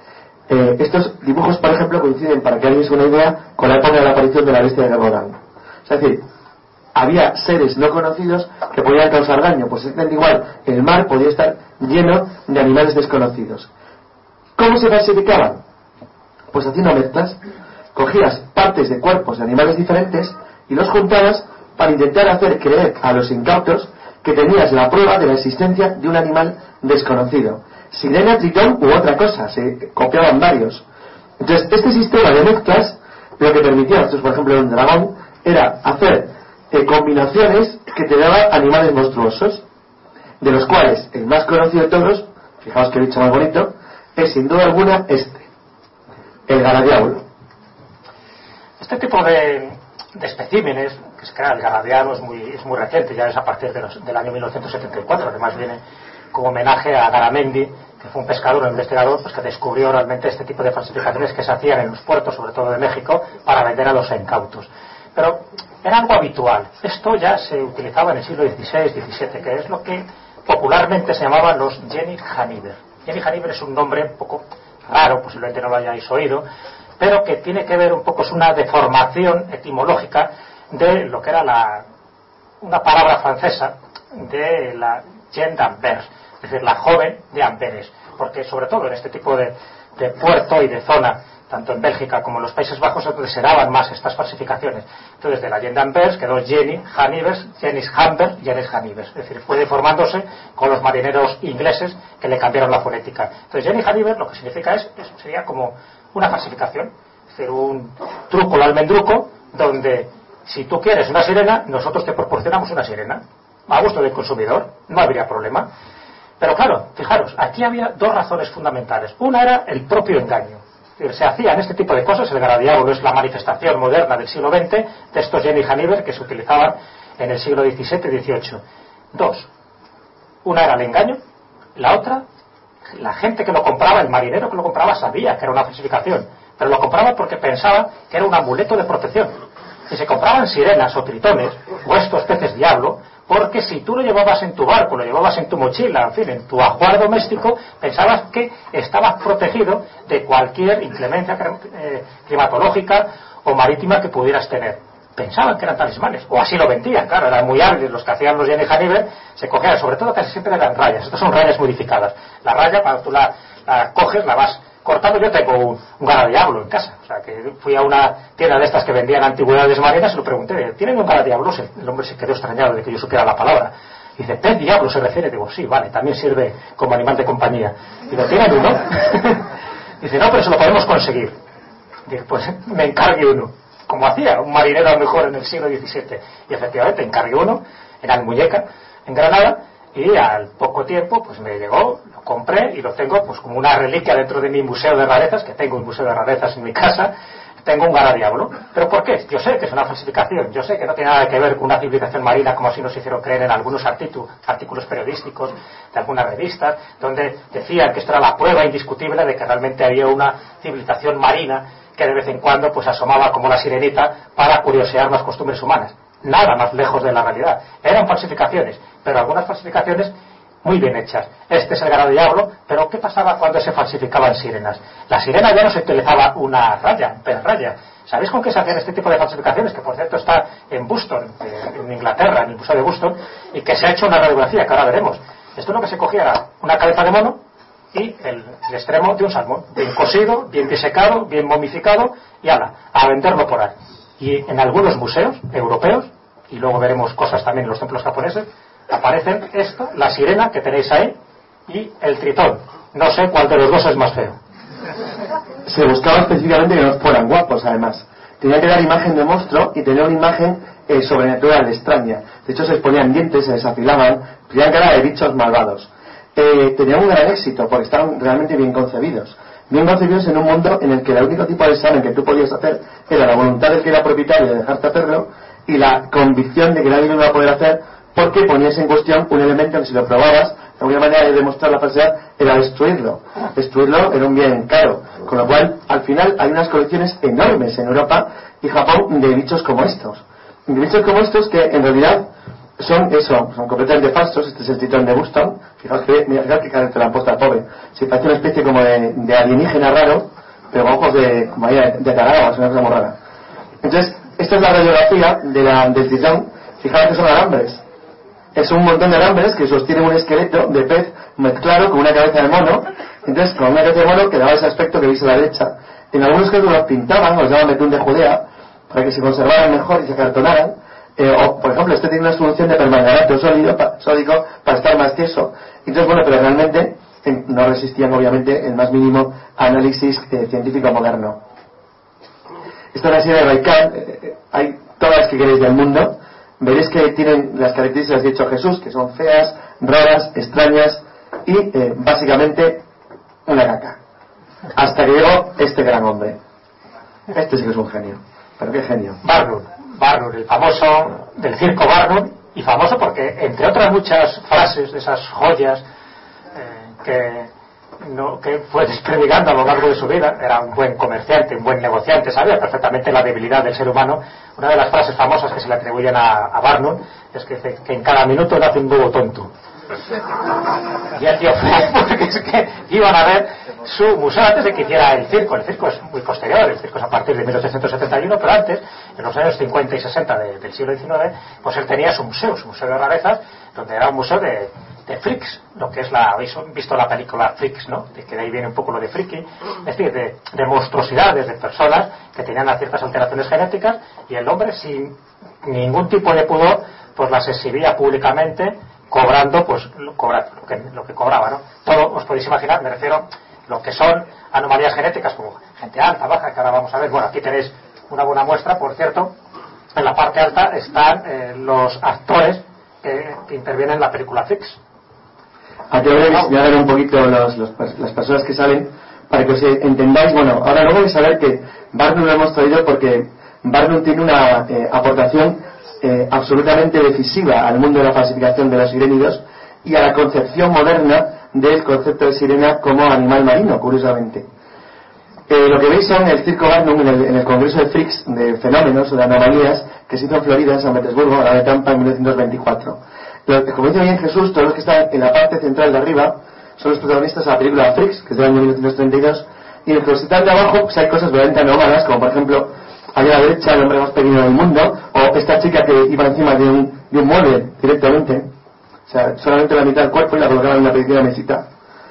[SPEAKER 6] Estos dibujos, por ejemplo, coinciden, para que alguien se una idea, con la época de la aparición de la bestia de Gabodán. Es decir, había seres no conocidos que podían causar daño. Pues exactamente igual, el mar podía estar lleno de animales desconocidos. ¿Cómo se falsificaban? Pues haciendo mezclas. Cogías partes de cuerpos de animales diferentes y los juntabas para intentar hacer creer a los incautos que tenías la prueba de la existencia de un animal desconocido. Sirena, tritón u otra cosa, se copiaban varios. Entonces, este sistema de mezclas lo que permitía, esto es por ejemplo un dragón, era hacer combinaciones que te daban animales monstruosos, de los cuales el más conocido de todos, fijaos que bicho más bonito, es sin duda alguna el garadiábulo.
[SPEAKER 4] Este tipo de especímenes que se crea el garadiano es muy reciente, ya es a partir del año 1974, además viene como homenaje a Garamendi, que fue un pescador o investigador pues que descubrió realmente este tipo de falsificaciones que se hacían en los puertos, sobre todo de México, para vender a los incautos. Pero era algo habitual. Esto ya se utilizaba en el siglo XVI-XVII, que es lo que popularmente se llamaban los Jenny Haniver. Jenny Haniver es un nombre un poco raro, posiblemente no lo hayáis oído, pero que tiene que ver un poco, es una deformación etimológica de lo que era una palabra francesa de la Jeanne d'Anvers, es decir, la joven de Amberes, porque sobre todo en este tipo de puerto y de zona, tanto en Bélgica como en los Países Bajos, es donde se daban más estas falsificaciones. Entonces, de la Jeanne d'Anvers quedó Jenny Hanivers, Jenny Hamber, Jenny Hanivers, es decir, fue deformándose con los marineros ingleses que le cambiaron la fonética. Entonces, Jenny Hanivers lo que significa sería como una falsificación, es decir, un truco al almendruco, donde si tú quieres una sirena, nosotros te proporcionamos una sirena, a gusto del consumidor, no habría problema. Pero claro, fijaros, aquí había dos razones fundamentales. Una era el propio engaño. Es se hacían este tipo de cosas. El Garadiablo es la manifestación moderna del siglo XX de estos Jenny Haniver que se utilizaban en el siglo XVII y XVIII. Dos. Una era el engaño, la otra, la gente que lo compraba, el marinero que lo compraba sabía que era una falsificación, pero lo compraba porque pensaba que era un amuleto de protección. Y se compraban sirenas o tritones o estos peces diablo, porque si tú lo llevabas en tu barco, lo llevabas en tu mochila, en fin, en tu ajuar doméstico, pensabas que estabas protegido de cualquier inclemencia climatológica o marítima que pudieras tener. Pensaban que eran talismanes, o así lo vendían, claro, eran muy hábiles los que hacían los Jenny Haniver, se cogían, sobre todo casi siempre eran rayas. Estas son rayas modificadas. La raya, cuando tú la coges, la vas cortando. Yo tengo un Garadiablo en casa, o sea, que fui a una tienda de estas que vendían antigüedades marinas y lo pregunté, ¿tienen un Garadiablo? El hombre se quedó extrañado de que yo supiera la palabra. Dice, ¿pez diablo se refiere? Digo, sí, vale, también sirve como animal de compañía. Digo, ¿tienen uno? Dice, no, pero se lo podemos conseguir. Digo, pues me encargue uno. Como hacía un marinero a lo mejor en el siglo XVII. Y efectivamente encargué uno en Almuñeca, en Granada, y al poco tiempo pues me llegó, lo compré y lo tengo pues como una reliquia dentro de mi museo de rarezas, que tengo un museo de rarezas en mi casa. Tengo un Garadiablo. ¿Pero por qué? Yo sé que es una falsificación, yo sé que no tiene nada que ver con una civilización marina, como así nos hicieron creer en algunos artículos periodísticos de algunas revistas, donde decían que esto era la prueba indiscutible de que realmente había una civilización marina que de vez en cuando pues asomaba como la sirenita para curiosear las costumbres humanas. Nada más lejos de la realidad. Eran falsificaciones, pero algunas falsificaciones muy bien hechas. Este es el Garadiablo, pero ¿qué pasaba cuando se falsificaban sirenas? La sirena ya no se utilizaba una raya, un pez raya. ¿Sabéis con qué se hacían este tipo de falsificaciones? Que por cierto está en Boston, en Inglaterra, en el Museo de Boston, y que se ha hecho una radiografía que ahora veremos. Esto lo que se cogía era una cabeza de mono y el extremo de un salmón, bien cosido, bien disecado, bien momificado, y ala, a venderlo por ahí. Y en algunos museos europeos, y luego veremos cosas también en los templos japoneses, aparecen esto, la sirena que tenéis ahí, y el tritón. No sé cuál de los dos es más feo.
[SPEAKER 6] Se buscaba específicamente que no fueran guapos, además. Tenía que dar imagen de monstruo y tener una imagen sobrenatural, extraña. De hecho, se exponían dientes, se desafilaban, tenían cara de bichos malvados. Tenían un gran éxito porque estaban realmente bien concebidos en un mundo en el que el único tipo de examen que tú podías hacer era la voluntad del que era propietario de dejarte hacerlo y la convicción de que nadie lo iba a poder hacer, porque ponías en cuestión un elemento que si lo probabas, la única manera de demostrar la falsedad era destruirlo era un bien caro, con lo cual al final hay unas colecciones enormes en Europa y Japón de bichos como estos que en realidad son completamente falsos. Este es el tritón de Boston. Fijaos que cara te la han puesto al pobre. Se parece una especie como de alienígena raro, pero con ojos de tarado, es una cosa muy rara. Entonces, esta es la radiografía del tritón. Fijaos que son alambres. Es un montón de alambres que sostienen un esqueleto de pez mezclado con una cabeza de mono. Entonces, con una cabeza de mono que daba ese aspecto que veis a la derecha. En algunos casos los pintaban, los llamaban betún de Judea, para que se conservaran mejor y se acartonaran. O, por ejemplo, este tiene una solución de permanganato sódico para estar más tieso. Entonces, bueno, pero realmente no resistían, obviamente, el más mínimo análisis científico moderno. Esta es la serie de Baikal. Hay todas las que queréis del mundo. Veréis que tienen las características que ha dicho Jesús, que son feas, raras, extrañas y, básicamente, una caca. Hasta que llegó este gran hombre. Este sí que es un genio. Pero qué genio.
[SPEAKER 4] Barnum, el famoso del circo Barnum, y famoso porque, entre otras muchas frases de esas joyas que fue desperdigando a lo largo de su vida, era un buen comerciante, un buen negociante, sabía perfectamente la debilidad del ser humano. Una de las frases famosas que se le atribuyen a Barnum es que dice que en cada minuto nace un nuevo tonto. Y el tío fue porque es que iban a ver su museo antes de que hiciera el circo. El circo es muy posterior, el circo es a partir de 1871, pero antes, en los años 50 y 60 del siglo XIX, pues él tenía su museo de rarezas, donde era un museo de freaks, lo que es habéis visto la película Freaks, ¿no? De que de ahí viene un poco lo de friki, es decir, de monstruosidades, de personas que tenían ciertas alteraciones genéticas, y el hombre sin ningún tipo de pudor pues las exhibía públicamente, cobrando pues lo que cobraba, ¿no? Todo os podéis imaginar, me refiero lo que son anomalías genéticas como gente alta, baja, que ahora vamos a ver. Bueno, aquí tenéis una buena muestra, por cierto. En la parte alta están los actores que intervienen en la película Freaks.
[SPEAKER 6] Aquí voy a ver un poquito las personas que salen, para que os entendáis, bueno, ahora luego vais a ver que Barnum lo hemos traído porque Barnum tiene una aportación absolutamente decisiva al mundo de la falsificación de los sirénidos y a la concepción moderna del concepto de sirena como animal marino, curiosamente. Lo que veis son el circo Barnum en el Congreso de Freaks, de Fenómenos o de Anomalías, que se hizo en Florida, en San Petersburgo, a la de Tampa, en 1924. Como dice bien Jesús, todos los que están en la parte central de arriba son los protagonistas de la película Freaks, que es del año 1932, y en el que están de abajo pues hay cosas verdaderamente anómalas, como por ejemplo, allá a la derecha, el hombre más pequeño del mundo, o esta chica que iba encima de un mueble directamente, o sea, solamente la mitad del cuerpo y la colocaban en una pequeña mesita.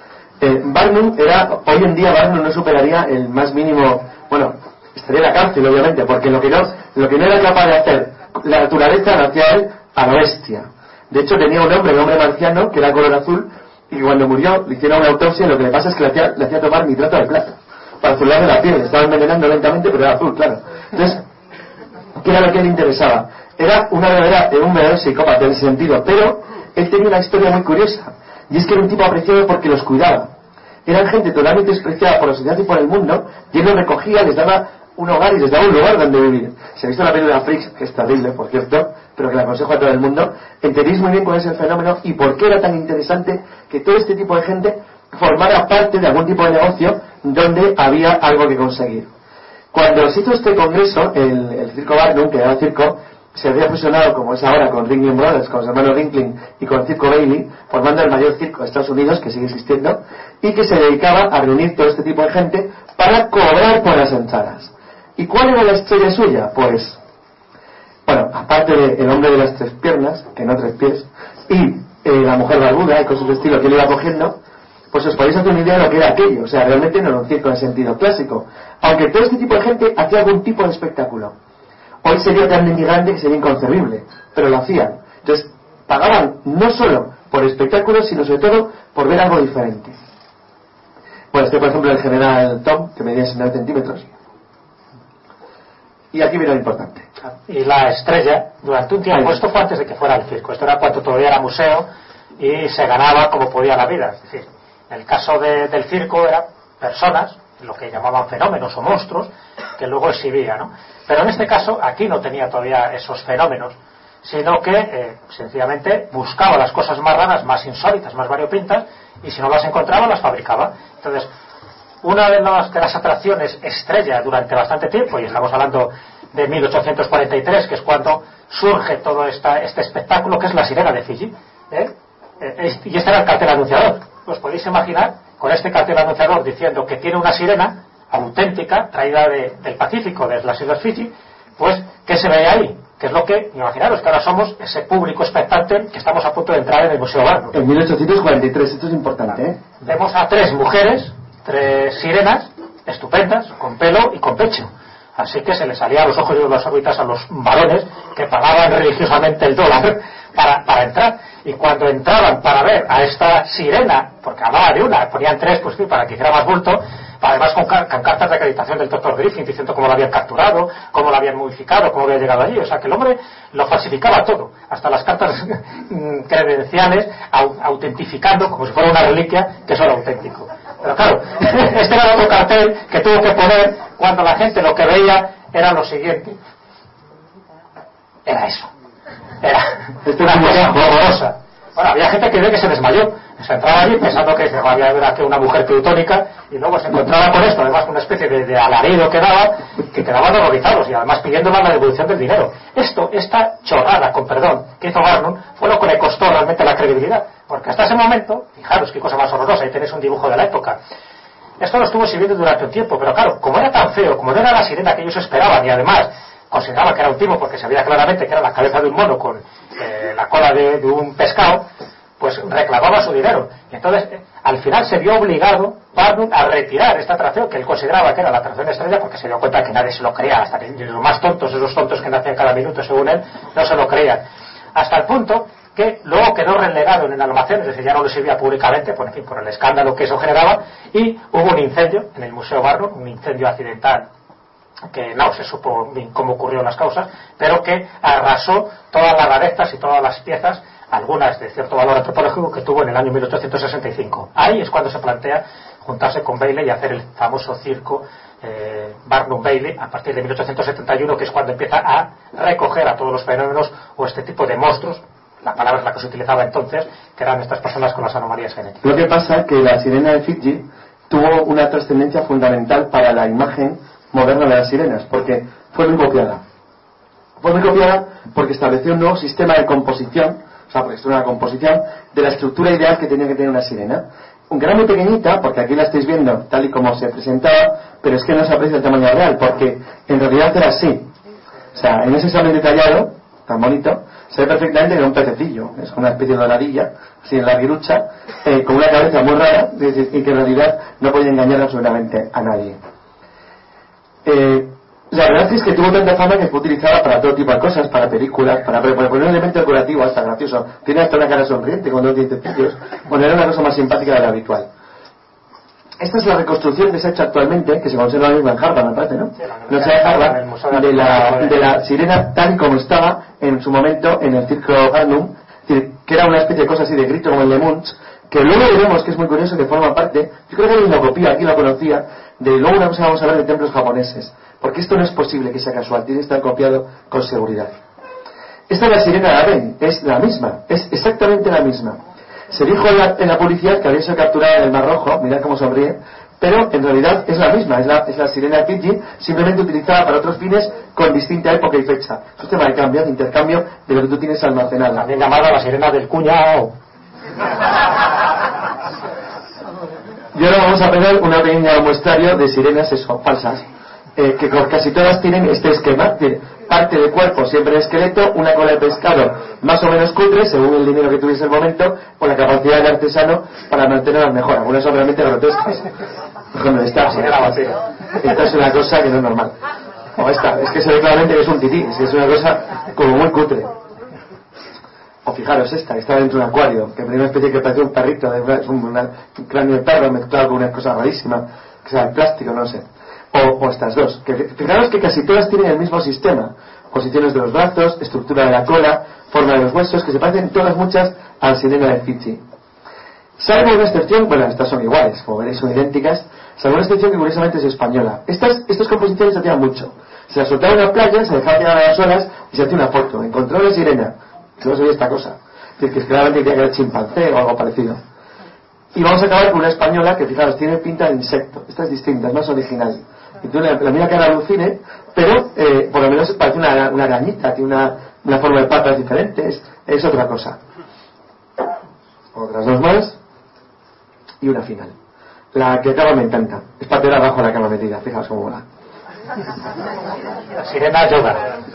[SPEAKER 6] Barnum hoy en día Barnum no superaría el más mínimo, bueno, estaría en la cárcel obviamente, porque lo que no era capaz de hacer la naturaleza lo hacía él a la bestia. De hecho tenía un hombre marciano que era color azul, y cuando murió le hicieron una autopsia y lo que le pasa es que le hacía tomar nitrato de plata para azularle la piel, le estaba envenenando lentamente, pero era azul, claro. Entonces, ¿qué era lo que le interesaba? Era un verdadero psicópata en ese sentido, pero él tenía una historia muy curiosa, y es que era un tipo apreciado porque los cuidaba. Eran gente totalmente despreciada por la sociedad y por el mundo, y él los recogía, les daba un hogar y les daba un lugar donde vivir. Si habéis visto la película Freaks, que es terrible, por cierto, pero que la aconsejo a todo el mundo, entendéis muy bien cuál es el fenómeno y por qué era tan interesante que todo este tipo de gente formara parte de algún tipo de negocio donde había algo que conseguir. Cuando se hizo este congreso, el circo Barnum, que era el circo, se había fusionado, como es ahora, con Ringling Brothers, con los hermanos Ringling y con el circo Bailey, formando el mayor circo de Estados Unidos, que sigue existiendo, y que se dedicaba a reunir todo este tipo de gente para cobrar por las entradas. ¿Y cuál era la estrella suya? Pues, bueno, aparte del hombre de las 3 piernas, que no 3 pies, y la mujer barbuda y cosas de estilo que le iba cogiendo, pues os podéis hacer una idea de lo que era aquello. O sea, realmente no era un circo en sentido clásico, aunque todo este tipo de gente hacía algún tipo de espectáculo. Hoy sería tan denigrante que sería inconcebible, pero lo hacían. Entonces, pagaban no solo por espectáculos, sino sobre todo por ver algo diferente. Bueno, por ejemplo, el general Tom, que medía 60 centímetros. Y aquí viene lo importante.
[SPEAKER 4] Y la estrella, durante un tiempo, esto fue antes de que fuera el circo, esto era cuando todavía era museo y se ganaba como podía la vida. Es decir, en el caso del circo eran personas, lo que llamaban fenómenos o monstruos, que luego exhibía, ¿no? Pero en este caso, aquí no tenía todavía esos fenómenos, sino que sencillamente buscaba las cosas más raras, más insólitas, más variopintas, y si no las encontraba, las fabricaba. Entonces, una de las atracciones estrella durante bastante tiempo, y estamos hablando de 1843, que es cuando surge todo este espectáculo, que es la sirena de Fiji, y este era el cartel anunciador. Os podéis imaginar con este cartel anunciador diciendo que tiene una sirena auténtica, traída del Pacífico, de las Islas Fiji, pues, ¿qué se ve ahí? Que es lo que, imaginaros que ahora somos ese público expectante que estamos a punto de entrar en el Museo Barnum.
[SPEAKER 6] En 1843, esto es importante, ¿eh?
[SPEAKER 4] Vemos a 3 mujeres, 3 sirenas, estupendas, con pelo y con pecho. Así que se les salía a los ojos y las órbitas a los varones que pagaban religiosamente el dólar para entrar. Y cuando entraban para ver a esta sirena, porque hablaba de una, ponían 3, pues sí, para que hiciera más bulto, además con cartas de acreditación del Dr. Griffin diciendo cómo lo habían capturado, cómo lo habían modificado, cómo había llegado allí. O sea que el hombre lo falsificaba todo, hasta las cartas credenciales, autentificando como si fuera una reliquia que eso era auténtico. Pero claro, este era otro cartel que tuvo que poner cuando la gente lo que veía era lo siguiente. Era eso. Era una cosa horrorosa. Bueno, había gente que ve que se desmayó. Se entraba allí pensando que había que una mujer teutónica, y luego se encontraba con esto, además una especie de alarido que daba, que quedaban horrorizados, y además pidiéndole la devolución del dinero. Esta chorrada, con perdón, que hizo Barnum, fue lo que le costó realmente la credibilidad, porque hasta ese momento, fijaros qué cosa más horrorosa, ahí tenéis un dibujo de la época. Esto lo estuvo sirviendo durante un tiempo, pero claro, como era tan feo, como no era la sirena que ellos esperaban, y además consideraba que era un timo porque se veía claramente que era la cabeza de un mono con la cola de un pescado, pues reclamaba su dinero. Y entonces, al final se vio obligado Barnum a retirar esta atracción que él consideraba que era la atracción estrella, porque se dio cuenta que nadie se lo creía, hasta que los más tontos, esos tontos que nacían cada minuto según él, no se lo creían. Hasta el punto que luego quedó relegado en el almacén, es decir, ya no lo exhibía públicamente, por el escándalo que eso generaba, y hubo un incendio en el Museo Barnum, un incendio accidental, que no se supo bien cómo ocurrieron las causas, pero que arrasó todas las rarezas y todas las piezas, algunas de cierto valor antropológico, que tuvo en el año 1865. Ahí es cuando se plantea juntarse con Bailey y hacer el famoso circo Barnum Bailey a partir de 1871, que es cuando empieza a recoger a todos los fenómenos o este tipo de monstruos. La palabra es la que se utilizaba entonces, que eran estas personas con las anomalías genéticas.
[SPEAKER 6] Lo que pasa es que la sirena de Fiji tuvo una trascendencia fundamental para la imagen moderna de las sirenas, porque fue muy copiada. Fue muy copiada porque estableció un nuevo sistema de composición, o sea, porque esto era una composición de la estructura ideal que tenía que tener una sirena. Aunque era muy pequeñita, porque aquí la estáis viendo tal y como se presentaba, pero es que no se aprecia el tamaño real, porque en realidad era así. O sea, en ese examen detallado, tan bonito, se ve perfectamente que era un pececillo, es una especie de doradilla, así en la virucha, con una cabeza muy rara, y que en realidad no podía engañar absolutamente a nadie. La verdad es que tuvo tanta fama que fue utilizada para todo tipo de cosas, para películas, para poner un elemento decorativo hasta gracioso. Tiene hasta una cara sonriente con dos dientecillos. Bueno, era una cosa más simpática de la habitual. Esta es la reconstrucción que se ha hecho actualmente, que se conserva ahora mismo en Harvard, me parece, ¿no? No sé, de Harvard, de la sirena tal y como estaba en su momento en el circo Barnum, que era una especie de cosa así de grito como el de Munch, que luego veremos que es muy curioso, que forma parte, yo creo que alguien lo copia, aquí lo conocía, de luego una cosa vamos a ver de templos japoneses, porque esto no es posible que sea casual, tiene que estar copiado con seguridad. Esta es la sirena de Aben, es la misma, es exactamente la misma. Se dijo en la publicidad que había sido capturada en el Mar Rojo, mirad cómo sonríe, pero en realidad es la misma, es la sirena de Fiji, simplemente utilizada para otros fines con distinta época y fecha. Es un tema de cambio, de intercambio de lo que tú tienes almacenado.
[SPEAKER 4] También llamada la sirena del cuñado.
[SPEAKER 6] Y ahora vamos a ver una pequeña muestrario de sirenas, eso, falsas, que casi todas tienen este esquema, parte del cuerpo siempre en esqueleto, una cola de pescado más o menos cutre, según el dinero que tuviese el momento, con la capacidad de artesano para mantenerlas mejor. Algunas son realmente grotescas. Por ejemplo, esta es una cosa que no es normal. O esta, es que se ve claramente que es un tití, es una cosa como muy cutre. O fijaros esta, que está dentro de un acuario, que es una especie que parece un perrito, un cráneo de perro mezclado con una cosa rarísima, que sea el plástico, no sé. O estas dos, que fijaros que casi todas tienen el mismo sistema, posiciones de los brazos, estructura de la cola, forma de los huesos, que se parecen todas muchas a la sirena de Fiji. Salvo una excepción, bueno, estas son iguales, como veréis son idénticas, salvo una excepción que curiosamente es española. Estas composiciones se hacían mucho. Se las soltaba en la playa, se dejaba quedar a las olas y se hacía una foto. Encontró la sirena, que no se veía esta cosa. Es decir, que claramente tenía que haber chimpancé o algo parecido. Y vamos a acabar con una española que, fijaros, tiene pinta de insecto. Esta es distinta, es más original. Y tiene la misma cara alucine, pero por lo menos parece una arañita, tiene una forma de patas diferente, es otra cosa. Otras dos más y una final. La que acaba me encanta, es patera abajo de la cama metida, fijaos cómo mola.
[SPEAKER 4] La sirena yoga.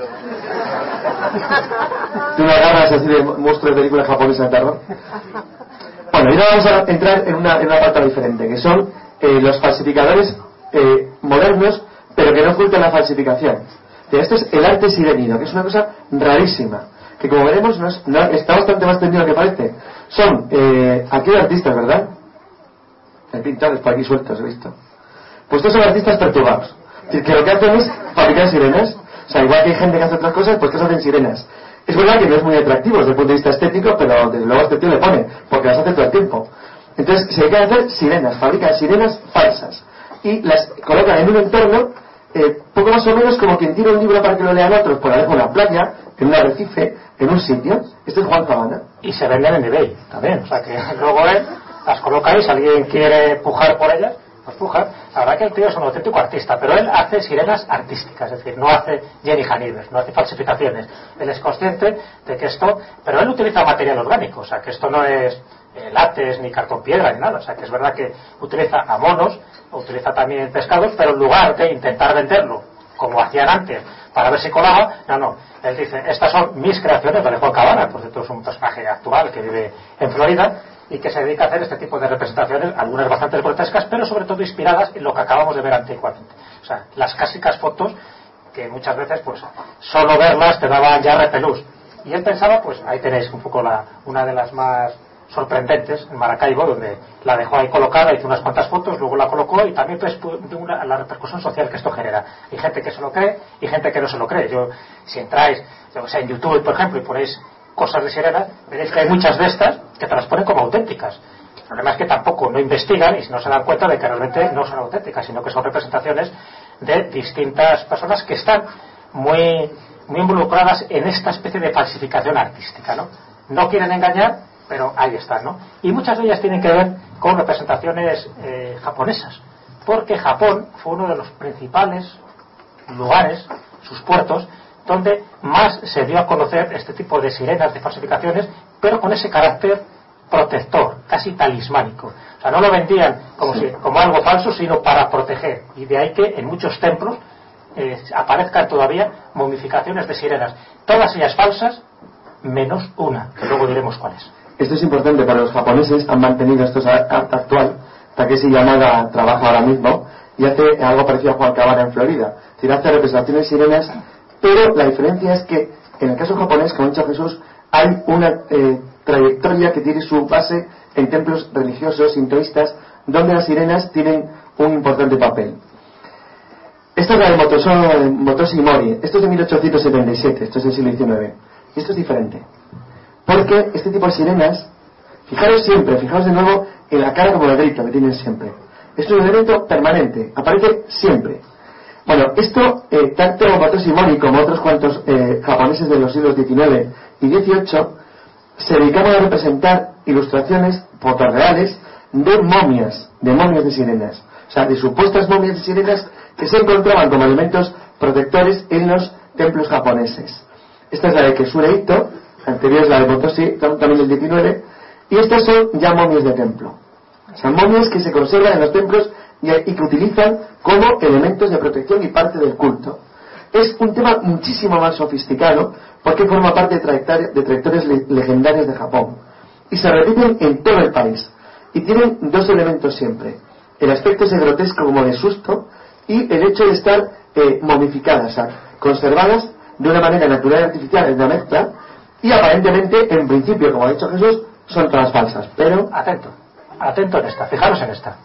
[SPEAKER 6] Tiene unas garras así de monstruo de película japonesa de terror. Bueno, y ahora vamos a entrar en una parte diferente, que son los falsificadores modernos, pero que no ocultan la falsificación. Esto es el arte sirenino, que es una cosa rarísima, que como veremos está bastante más tendido de lo que parece. Son, aquí hay artistas, ¿verdad? Hay pintores por aquí sueltos, he visto. Pues estos son artistas perturbados. Es decir, que lo que hacen es fabricar sirenas. O sea, igual que hay gente que hace otras cosas, pues que hacen sirenas. Es verdad que no es muy atractivo desde el punto de vista estético, pero desde luego este tío le pone, porque las hace todo el tiempo. Entonces se dedican a hacer sirenas, fabrican sirenas falsas y las colocan en un entorno poco más o menos como quien tira un libro para que lo lean otros, por ejemplo en la playa, en un arrecife, en un sitio. Este es Juan Cabana.
[SPEAKER 4] Y se venden en eBay también, o sea que luego las coloca y si alguien quiere pujar por ellas, pues puja. La verdad que el tío es un auténtico artista, pero él hace sirenas artísticas, es decir, no hace Jenny Hanivers, no hace falsificaciones. Él es consciente de que esto, pero él utiliza material orgánico, o sea que esto no es látex ni cartón piedra ni nada, o sea que es verdad que utiliza a monos, utiliza también pescados, pero en lugar de intentar venderlo como hacían antes para ver si colaba, no, él dice, estas son mis creaciones de Juan Cabana, por cierto es un personaje actual que vive en Florida y que se dedica a hacer este tipo de representaciones, algunas bastante grotescas, pero sobre todo inspiradas en lo que acabamos de ver antiguamente. O sea, las clásicas fotos que muchas veces, pues, solo verlas te daban ya repelús. Y él pensaba, pues, ahí tenéis un poco una de las más sorprendentes en Maracaibo, donde la dejó ahí colocada, hizo unas cuantas fotos, luego la colocó y también pues la repercusión social que esto genera. Hay gente que se lo cree y gente que no se lo cree. Si entráis, en YouTube, por ejemplo, y ponéis cosas de sirenas, veréis que hay muchas de estas que te las ponen como auténticas. El problema es que tampoco no investigan y no se dan cuenta de que realmente no son auténticas, sino que son representaciones de distintas personas que están muy involucradas en esta especie de falsificación artística, ¿no? No quieren engañar, pero ahí están, ¿no? Y muchas de ellas tienen que ver con representaciones japonesas, porque Japón fue uno de los principales lugares, sus puertos, donde más se dio a conocer este tipo de sirenas, de falsificaciones, pero con ese carácter protector, casi talismánico. O sea, no lo vendían como algo falso, sino para proteger. Y de ahí que en muchos templos aparezcan todavía momificaciones de sirenas, todas ellas falsas, menos una, que luego diremos cuál es.
[SPEAKER 6] Esto es importante para los japoneses. Han mantenido esto actual. Takeshi Yamada trabaja ahora mismo y hace algo parecido a Juan Cabana en Florida. Es decir, hace representaciones de sirenas, pero la diferencia es que en el caso japonés, como ha dicho Jesús, hay una trayectoria que tiene su base en templos religiosos sintoístas, donde las sirenas tienen un importante papel. Esta es la de Motoshi Mori. Esto es de 1877, esto es del siglo XIX. Y esto es diferente, porque este tipo de sirenas, fijaros de nuevo en la cara como el grito que tienen siempre. Esto es un elemento permanente, aparece siempre. Bueno, esto, tanto Motoshi Mori como otros cuantos japoneses de los siglos XIX y XVIII se dedicaban a representar ilustraciones fotorreales de momias de sirenas. O sea, de supuestas momias de sirenas que se encontraban como elementos protectores en los templos japoneses. Esta es la de Kesure Ito, anterior es la de Motoshi, también del 19, y estas son ya momias de templo. Son momias que se conservan en los templos y que utilizan como elementos de protección y parte del culto. Es un tema muchísimo más sofisticado porque forma parte de trayectorias legendarias de Japón y se repiten en todo el país y tienen dos elementos siempre: el aspecto ese grotesco como de susto y el hecho de estar momificadas, o sea, conservadas de una manera natural y artificial, en una mezcla, y aparentemente, en principio, como ha dicho Jesús, son todas falsas, pero...
[SPEAKER 4] Atento en esta, fijaros en esta.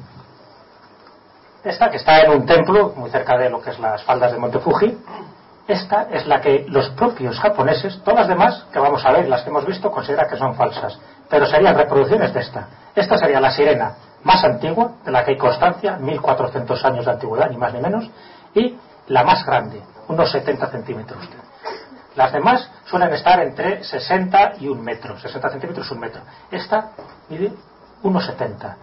[SPEAKER 4] Esta, que está en un templo, muy cerca de lo que es las faldas de Monte Fuji, esta es la que los propios japoneses, todas las demás, que vamos a ver, las que hemos visto, consideran que son falsas, pero serían reproducciones de esta. Esta sería la sirena más antigua, de la que hay constancia, 1400 años de antigüedad, ni más ni menos, y la más grande, unos 70 centímetros. Las demás suelen estar entre 60 y 1 metro, 60 centímetros, 1 metro. Esta mide unos 70,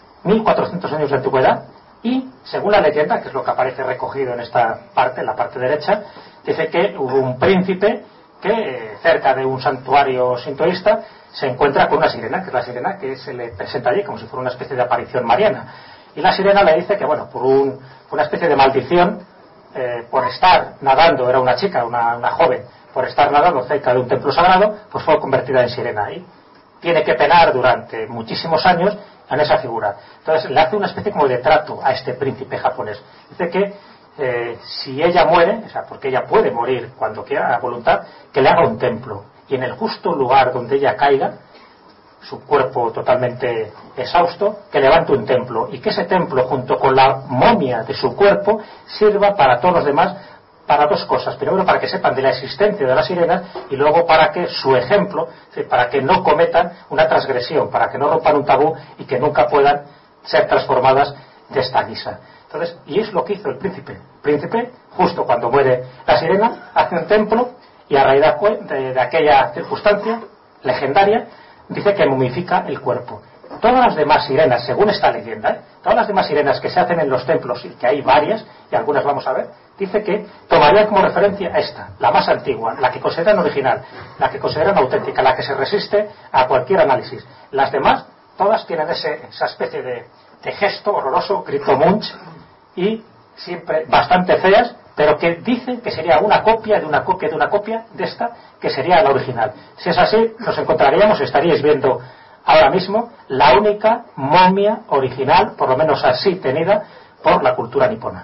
[SPEAKER 4] 1400 años de antigüedad, y según la leyenda, que es lo que aparece recogido en esta parte, en la parte derecha, dice que hubo un príncipe que cerca de un santuario sintoísta se encuentra con una sirena, que es la sirena que se le presenta allí como si fuera una especie de aparición mariana, y la sirena le dice que bueno, por una especie de maldición, por estar nadando, era una chica, una joven, por estar nadando cerca de un templo sagrado, pues fue convertida en sirena y tiene que penar durante muchísimos años en esa figura. Entonces le hace una especie como de trato a este príncipe japonés. Dice que si ella muere, o sea, porque ella puede morir cuando quiera, a voluntad, que le haga un templo, y en el justo lugar donde ella caiga, su cuerpo totalmente exhausto, que levante un templo, y que ese templo junto con la momia de su cuerpo sirva para todos los demás, para dos cosas: primero para que sepan de la existencia de las sirenas, y luego para que su ejemplo, para que no cometan una transgresión, para que no rompan un tabú y que nunca puedan ser transformadas de esta guisa. Entonces, y es lo que hizo el príncipe. El príncipe, justo cuando muere la sirena, hace un templo, y a raíz de aquella circunstancia legendaria, dice que momifica el cuerpo. Todas las demás sirenas, según esta leyenda, todas las demás sirenas que se hacen en los templos, y que hay varias, y algunas vamos a ver, dice que tomaría como referencia esta, la más antigua, la que consideran original, la que consideran auténtica, la que se resiste a cualquier análisis. Las demás, todas tienen esa especie de gesto horroroso, grito munch, y siempre bastante feas, pero que dicen que sería una copia de una copia de una copia de esta, que sería la original. Si es así, nos encontraríamos, estaríais viendo ahora mismo, la única momia original, por lo menos así tenida, por la cultura nipona.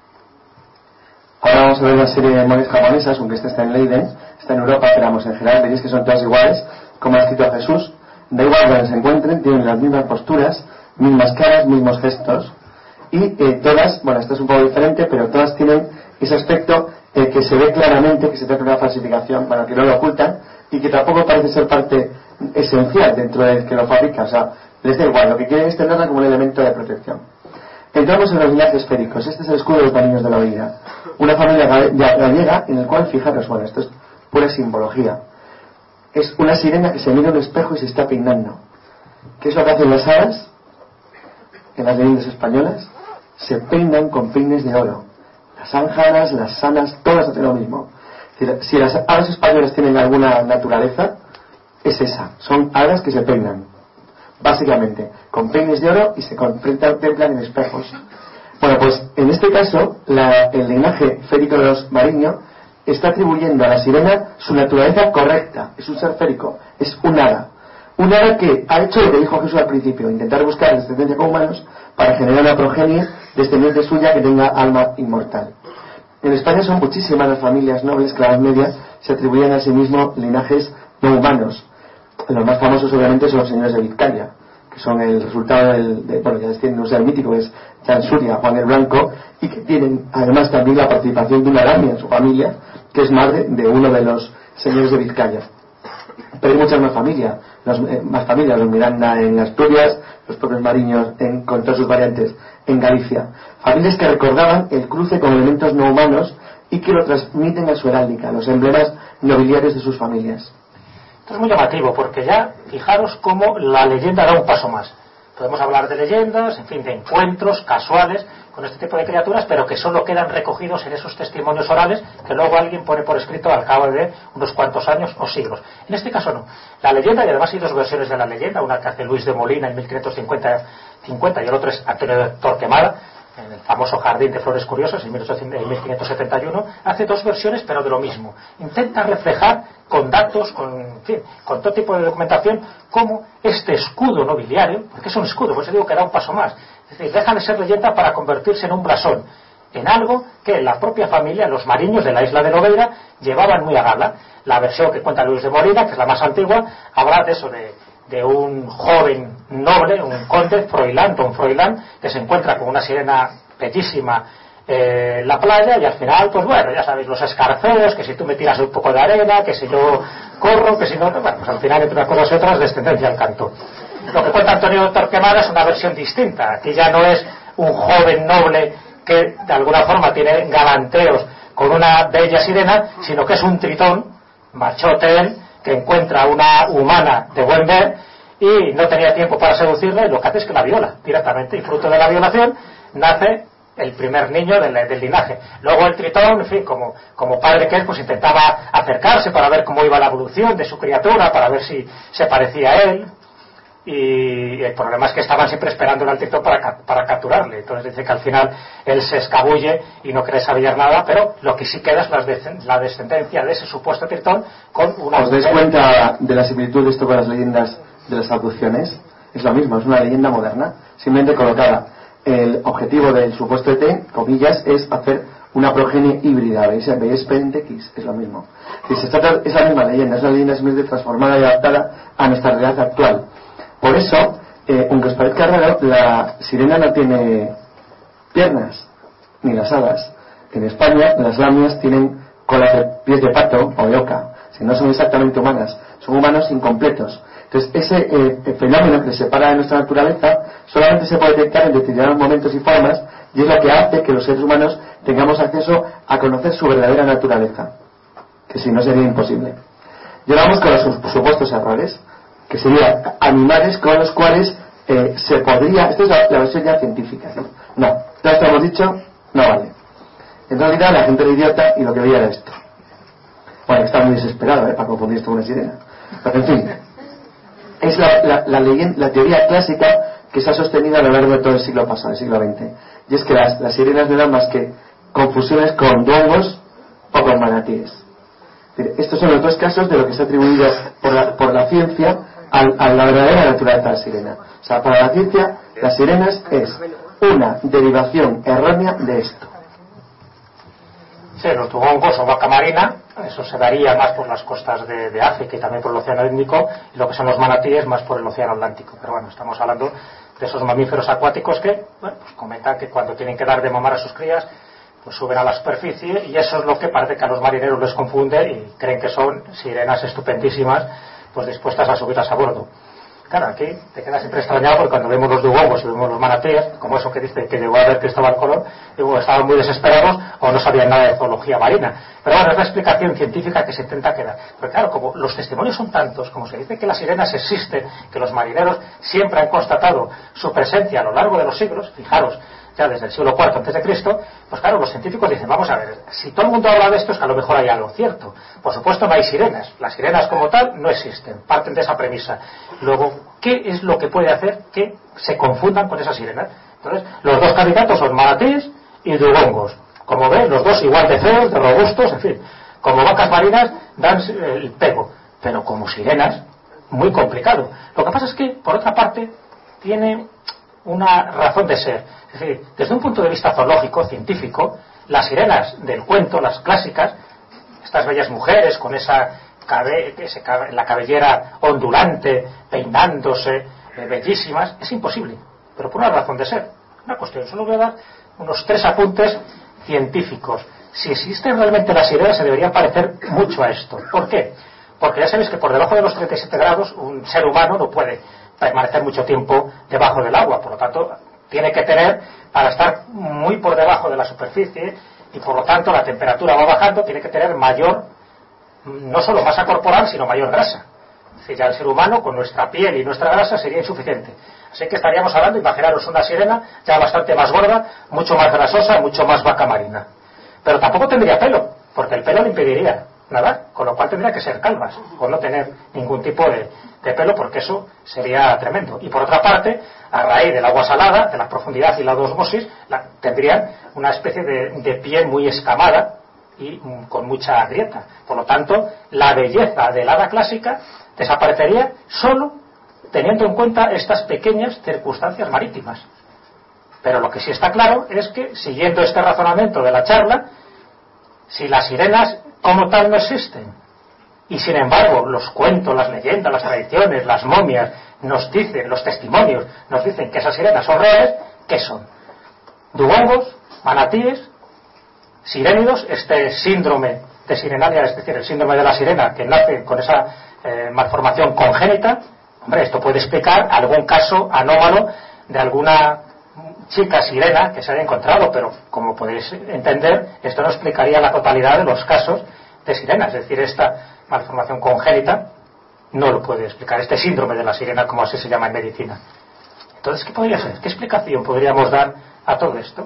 [SPEAKER 6] Ahora vamos a ver una serie de momias japonesas, aunque esta está en Leiden, está en Europa, pero vamos, en general veréis que son todas iguales, como ha escrito Jesús, da igual donde se encuentren, tienen las mismas posturas, mismas caras, mismos gestos, y todas, bueno, esta es un poco diferente, pero todas tienen ese aspecto que se ve claramente que se trata de una falsificación, que no lo ocultan, y que tampoco parece ser parte esencial dentro del que lo fabrica. O sea, Les da igual, lo que quieren es tenerla como un elemento de protección. Entramos en los linajes féricos. Este es el escudo de los marinos de la Lobeira. Una familia gallega en el cual, fijaros, bueno, esto es pura simbología. Es una sirena que se mira en un espejo y se está peinando. ¿Qué es lo que hacen las hadas? En las leyendas españolas se peinan con peines de oro. Las ánjaras, las sanas, todas hacen lo mismo. Si las hadas españolas tienen alguna naturaleza, es esa. Son hadas que se peinan, básicamente, con peines de oro y se contemplan en espejos. Bueno, pues en este caso, el linaje férico de los mariños está atribuyendo a la sirena su naturaleza correcta. Es un ser férico, es un hada. Un hada que ha hecho lo que dijo Jesús al principio, intentar buscar descendencia con humanos para generar una progenie descendiente suya que tenga alma inmortal. En España son muchísimas las familias nobles, clases medias, se atribuyen a sí mismos linajes no humanos. Los más famosos obviamente son los señores de Vizcaya, que son el resultado bueno, ya tienen un ser mítico, que es Chansuria, Juan el Blanco, y que tienen además también la participación de una lamia en su familia, que es madre de uno de los señores de Vizcaya. Pero hay muchas más familias, los Miranda en Asturias, los propios mariños con todas sus variantes en Galicia. Familias que recordaban el cruce con elementos no humanos y que lo transmiten a su heráldica, los emblemas nobiliarios de sus familias.
[SPEAKER 4] Esto es muy llamativo, porque ya fijaros cómo la leyenda da un paso más. Podemos hablar de leyendas, en fin, de encuentros casuales con este tipo de criaturas, pero que solo quedan recogidos en esos testimonios orales que luego alguien pone por escrito al cabo de unos cuantos años o siglos. En este caso no. La leyenda, y además hay dos versiones de la leyenda, una que hace Luis de Molina en 1550 y el otro es Antonio de Torquemada, en el famoso Jardín de Flores Curiosas en 1571, hace dos versiones pero de lo mismo. Intenta reflejar con datos, con todo tipo de documentación, cómo este escudo nobiliario, porque es un escudo, por eso digo que da un paso más, es decir, deja de ser leyenda para convertirse en un blasón, en algo que la propia familia, los mariños de la isla de Lobeira, llevaban muy a gala. La versión que cuenta Luis de Molina, que es la más antigua, habla de eso, de un joven noble, un conde, Don Froilán, que se encuentra con una sirena bellísima en la playa, y al final, pues bueno, ya sabéis, los escarceos, que si tú me tiras un poco de arena, que si yo corro, que si no, bueno, pues al final, entre unas cosas y otras, descendencia al canto. Lo que cuenta Antonio Torquemada es una versión distinta. Aquí ya no es un joven noble que de alguna forma tiene galanteos con una bella sirena, sino que es un tritón, machote él, que encuentra una humana de buen ver y no tenía tiempo para seducirla, y lo que hace es que la viola directamente, y fruto de la violación nace el primer niño del linaje. Luego el tritón, en fin, como padre que es, pues intentaba acercarse para ver cómo iba la evolución de su criatura, para ver si se parecía a él, y el problema es que estaban siempre esperando al tritón para capturarle. Entonces dice que al final él se escabulle y no quiere saber nada, pero lo que sí queda es la descendencia de ese supuesto tritón con una...
[SPEAKER 6] ¿Os dais cuenta de la similitud de esto con las leyendas de las abducciones? Es lo mismo, es una leyenda moderna, simplemente colocada. El objetivo del supuesto ET, comillas, es hacer una progenie híbrida. ¿Veis? X, es lo mismo. Es la misma leyenda, es una leyenda simplemente transformada y adaptada a nuestra realidad actual. Por eso, aunque os parezca raro, la sirena no tiene piernas, ni las hadas. En España, las lamias tienen colas de pies de pato o de oca. Si no son exactamente humanas, son humanos incompletos. Entonces, ese fenómeno que separa de nuestra naturaleza solamente se puede detectar en determinados momentos y formas, y es lo que hace que los seres humanos tengamos acceso a conocer su verdadera naturaleza, que si no sería imposible. Y ahora vamos con los supuestos errores, que serían animales con los cuales se podría... Esta es la versión ya científica, ¿sí? No, ya esto hemos dicho, no vale. En realidad la gente era idiota y lo que veía era esto. Bueno, está muy desesperado para confundir esto con una sirena. Pero en fin, es la teoría clásica que se ha sostenido a lo largo de todo el siglo pasado, el siglo XX. Y es que las sirenas no eran más que confusiones con duongos o con manatíes. Estos son los dos casos de lo que se ha atribuido por la ciencia a la verdadera naturaleza de la sirena. O sea, para la ciencia, las sirenas es una derivación errónea de esto.
[SPEAKER 4] Sí, los dugongos o vaca marina, eso se daría más por las costas de África y también por el Océano Índico, y lo que son los manatíes más por el Océano Atlántico. Pero bueno, estamos hablando de esos mamíferos acuáticos que, bueno, pues comentan que cuando tienen que dar de mamar a sus crías, pues suben a la superficie, y eso es lo que parece que a los marineros les confunde y creen que son sirenas estupendísimas, pues dispuestas a subirlas a bordo. Claro, aquí te quedas siempre extrañado porque cuando vemos los dugongos y vemos los manatíes, como eso que dice que llegó a ver Cristóbal Colón, digo, estaban muy desesperados o no sabían nada de zoología marina. Pero bueno, es la explicación científica que se intenta quedar. Pero claro, como los testimonios son tantos, como se dice que las sirenas existen, que los marineros siempre han constatado su presencia a lo largo de los siglos, fijaros, ya desde el siglo IV a.C., pues claro, los científicos dicen, vamos a ver, si todo el mundo habla de esto es que a lo mejor hay algo cierto. Por supuesto no hay sirenas, las sirenas como tal no existen, parten de esa premisa. Luego, ¿qué es lo que puede hacer que se confundan con esas sirenas? Entonces, los dos candidatos son manatíes y dugongos. Como ven, los dos igual de feos, de robustos, en fin, como vacas marinas dan el pego, pero como sirenas, muy complicado. Lo que pasa es que, por otra parte, tiene una razón de ser. Es decir, desde un punto de vista zoológico, científico, las sirenas del cuento, las clásicas, estas bellas mujeres con la cabellera ondulante, peinándose, bellísimas, es imposible, pero por una razón de ser. Una cuestión, solo voy a dar unos 3 apuntes científicos. Si existen realmente las sirenas, se deberían parecer mucho a esto. ¿Por qué? Porque ya sabéis que por debajo de los 37 grados un ser humano no puede permanecer mucho tiempo debajo del agua, por lo tanto tiene que tener, para estar muy por debajo de la superficie y por lo tanto la temperatura va bajando, tiene que tener mayor, no solo masa corporal, sino mayor grasa. Es decir, ya el ser humano con nuestra piel y nuestra grasa sería insuficiente. Así que estaríamos hablando, imaginaros una sirena ya bastante más gorda, mucho más grasosa, mucho más vaca marina. Pero tampoco tendría pelo, porque el pelo le impediría nadar, con lo cual tendría que ser calvas, o no tener ningún tipo de pelo, porque eso sería tremendo. Y por otra parte, a raíz del agua salada, de la profundidad y la osmosis, tendrían una especie de piel muy escamada y con mucha grieta. Por lo tanto, la belleza del hada clásica desaparecería solo teniendo en cuenta estas pequeñas circunstancias marítimas. Pero lo que sí está claro es que, siguiendo este razonamiento de la charla, si las sirenas como tal no existen, y sin embargo los cuentos, las leyendas, las tradiciones, las momias nos dicen, los testimonios nos dicen que esas sirenas son reales, ¿qué son? Dugongos, manatíes, sirénidos, este síndrome de sirenalia, es decir, el síndrome de la sirena que nace con esa malformación congénita. Hombre, esto puede explicar algún caso anómalo de alguna chica sirena que se haya encontrado, pero como podéis entender, esto no explicaría la totalidad de los casos de sirenas. Es decir, esta malformación congénita no lo puede explicar, este síndrome de la sirena, como así se llama en medicina. Entonces, ¿qué podría ser? ¿Qué explicación podríamos dar a todo esto?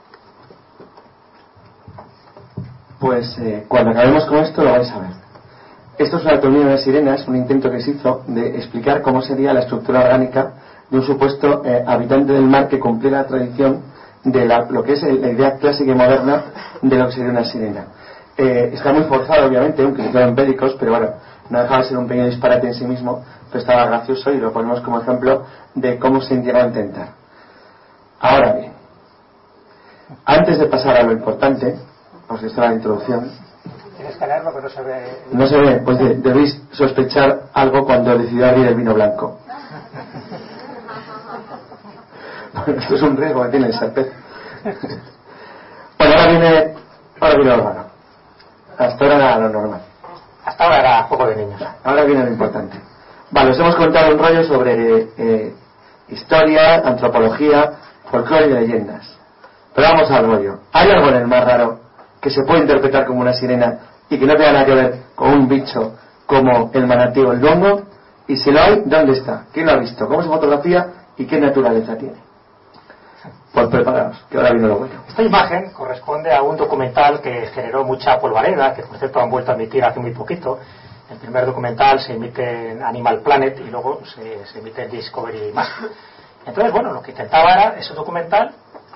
[SPEAKER 6] Pues cuando acabemos con esto lo vais a ver. Esto es una anatomía de sirenas, un intento que se hizo de explicar cómo sería la estructura orgánica de un supuesto habitante del mar que cumple la tradición de lo que es la idea clásica y moderna de lo que sería una sirena. Está muy forzado, obviamente, aunque se quedan empíricos, pero bueno, no dejaba de ser un pequeño disparate en sí mismo, pero estaba gracioso y lo ponemos como ejemplo de cómo se llegó a intentar. Ahora bien, antes de pasar a lo importante, porque esto es la introducción.
[SPEAKER 4] Tienes que leerlo, pero no se ve.
[SPEAKER 6] No se ve, pues debéis sospechar algo cuando decidió abrir el vino blanco. Bueno, esto es un riesgo que tiene el serpez. Bueno, ahora viene lo raro. Hasta ahora era lo normal.
[SPEAKER 4] Hasta ahora era juego de niños.
[SPEAKER 6] Ahora viene lo importante. Vale, os hemos contado un rollo sobre historia, antropología, folclore y leyendas. Pero vamos al rollo. ¿Hay algo en el mar raro que se puede interpretar como una sirena y que no tenga nada que ver con un bicho como el manatí o el dugongo? Y si lo hay, ¿dónde está? ¿Quién lo ha visto? ¿Cómo se fotografía? ¿Y qué naturaleza tiene? Pues preparaos, que ahora viene lo bueno.
[SPEAKER 4] Esta imagen corresponde a un documental que generó mucha polvareda, que por cierto han vuelto a emitir hace muy poquito. El primer documental se emite en Animal Planet y luego se emite en Discovery+. Entonces, bueno, lo que intentaba era ese documental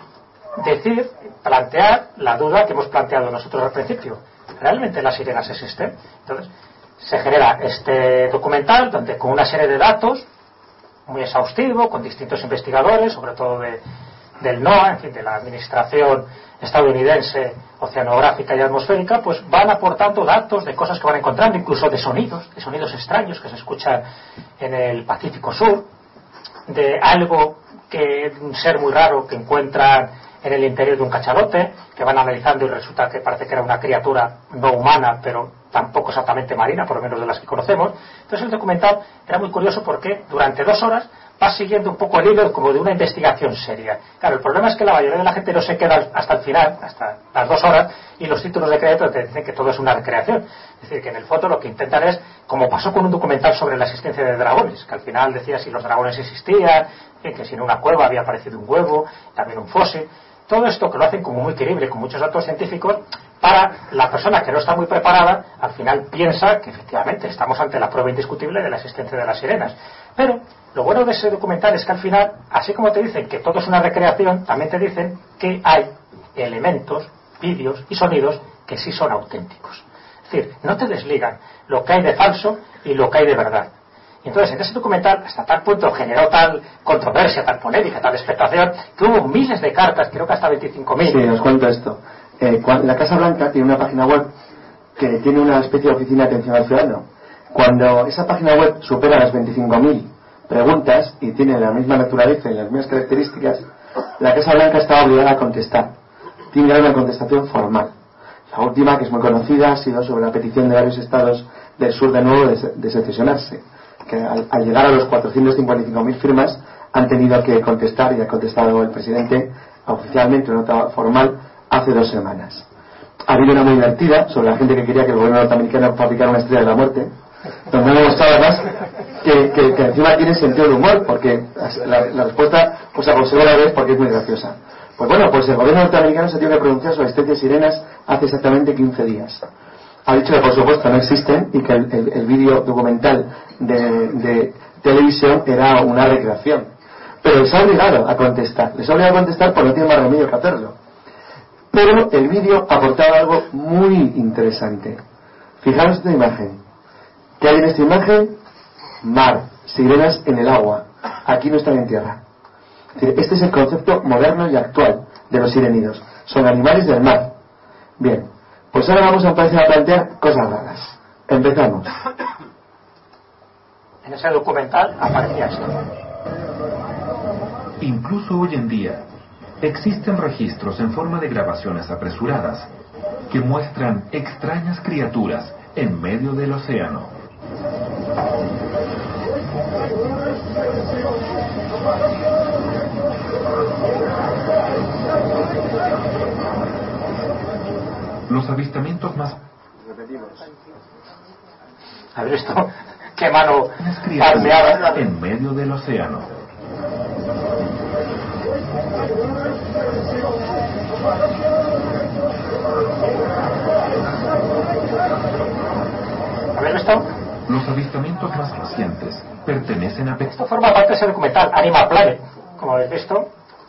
[SPEAKER 4] plantear la duda que hemos planteado nosotros al principio. ¿Realmente las sirenas existen? Entonces, se genera este documental donde con una serie de datos muy exhaustivo, con distintos investigadores, sobre todo del NOAA, en fin, de la Administración Estadounidense Oceanográfica y Atmosférica, pues van aportando datos de cosas que van encontrando, incluso de sonidos extraños que se escuchan en el Pacífico Sur, de algo un ser muy raro que encuentran en el interior de un cachalote, que van analizando y resulta que parece que era una criatura no humana, pero tampoco exactamente marina, por lo menos de las que conocemos. Entonces el documental era muy curioso porque durante 2 horas vas siguiendo un poco el hilo como de una investigación seria. Claro, el problema es que la mayoría de la gente no se queda hasta el final, hasta las 2 horas, y los títulos de crédito te dicen que todo es una recreación. Es decir, que en el fondo lo que intentan es, como pasó con un documental sobre la existencia de dragones, que al final decía si los dragones existían, que si en una cueva había aparecido un huevo, también un fósil. Todo esto que lo hacen como muy creíble, con muchos datos científicos, para la persona que no está muy preparada, al final piensa que efectivamente estamos ante la prueba indiscutible de la existencia de las sirenas. Pero lo bueno de ese documental es que al final, así como te dicen que todo es una recreación, también te dicen que hay elementos, vídeos y sonidos que sí son auténticos. Es decir, no te desligan lo que hay de falso y lo que hay de verdad. Y entonces en ese documental hasta tal punto generó tal controversia, tal polémica, tal expectación, que hubo miles de cartas, creo que hasta 25.000.
[SPEAKER 6] Sí, os cuento esto. La Casa Blanca tiene una página web que tiene una especie de oficina de atención al ciudadano. Cuando esa página web supera las 25.000 preguntas y tiene la misma naturaleza y las mismas características, la Casa Blanca está obligada a contestar. Tiene que haber una contestación formal. La última, que es muy conocida, ha sido sobre la petición de varios estados del sur de nuevo de secesionarse, que al llegar a los 455.000 firmas han tenido que contestar, y ha contestado el presidente oficialmente una nota formal hace 2 semanas. Ha habido una muy divertida sobre la gente que quería que el gobierno norteamericano fabricara una estrella de la muerte, donde me ha mostrado además que encima tiene sentido de humor, porque la respuesta pues aconsejo la vez porque es muy graciosa. Pues bueno, pues el gobierno norteamericano se tiene que pronunciar sobre especies sirenas hace exactamente 15 días. Ha dicho que por supuesto no existen y que el vídeo documental de televisión era una recreación. Pero les ha obligado a contestar. Les ha obligado a contestar porque no tiene más remedio que hacerlo. Pero el vídeo aportaba algo muy interesante. Fijaros esta imagen. ¿Qué hay en esta imagen? Mar, sirenas en el agua. Aquí no están en tierra. Es decir, este es el concepto moderno y actual de los sirenidos. Son animales del mar. Bien, pues ahora vamos a empezar a plantear cosas raras. Empezamos.
[SPEAKER 4] En ese documental aparecía esto.
[SPEAKER 7] Incluso hoy en día existen registros en forma de grabaciones apresuradas que muestran extrañas criaturas en medio del océano. Los avistamientos más...
[SPEAKER 4] ¿Has visto qué mano palmeada
[SPEAKER 7] en medio del océano?
[SPEAKER 4] ¿Habéis visto?
[SPEAKER 7] Los avistamientos más recientes pertenecen a...
[SPEAKER 4] Esto forma parte de ese documental Animal Planet, como habéis visto,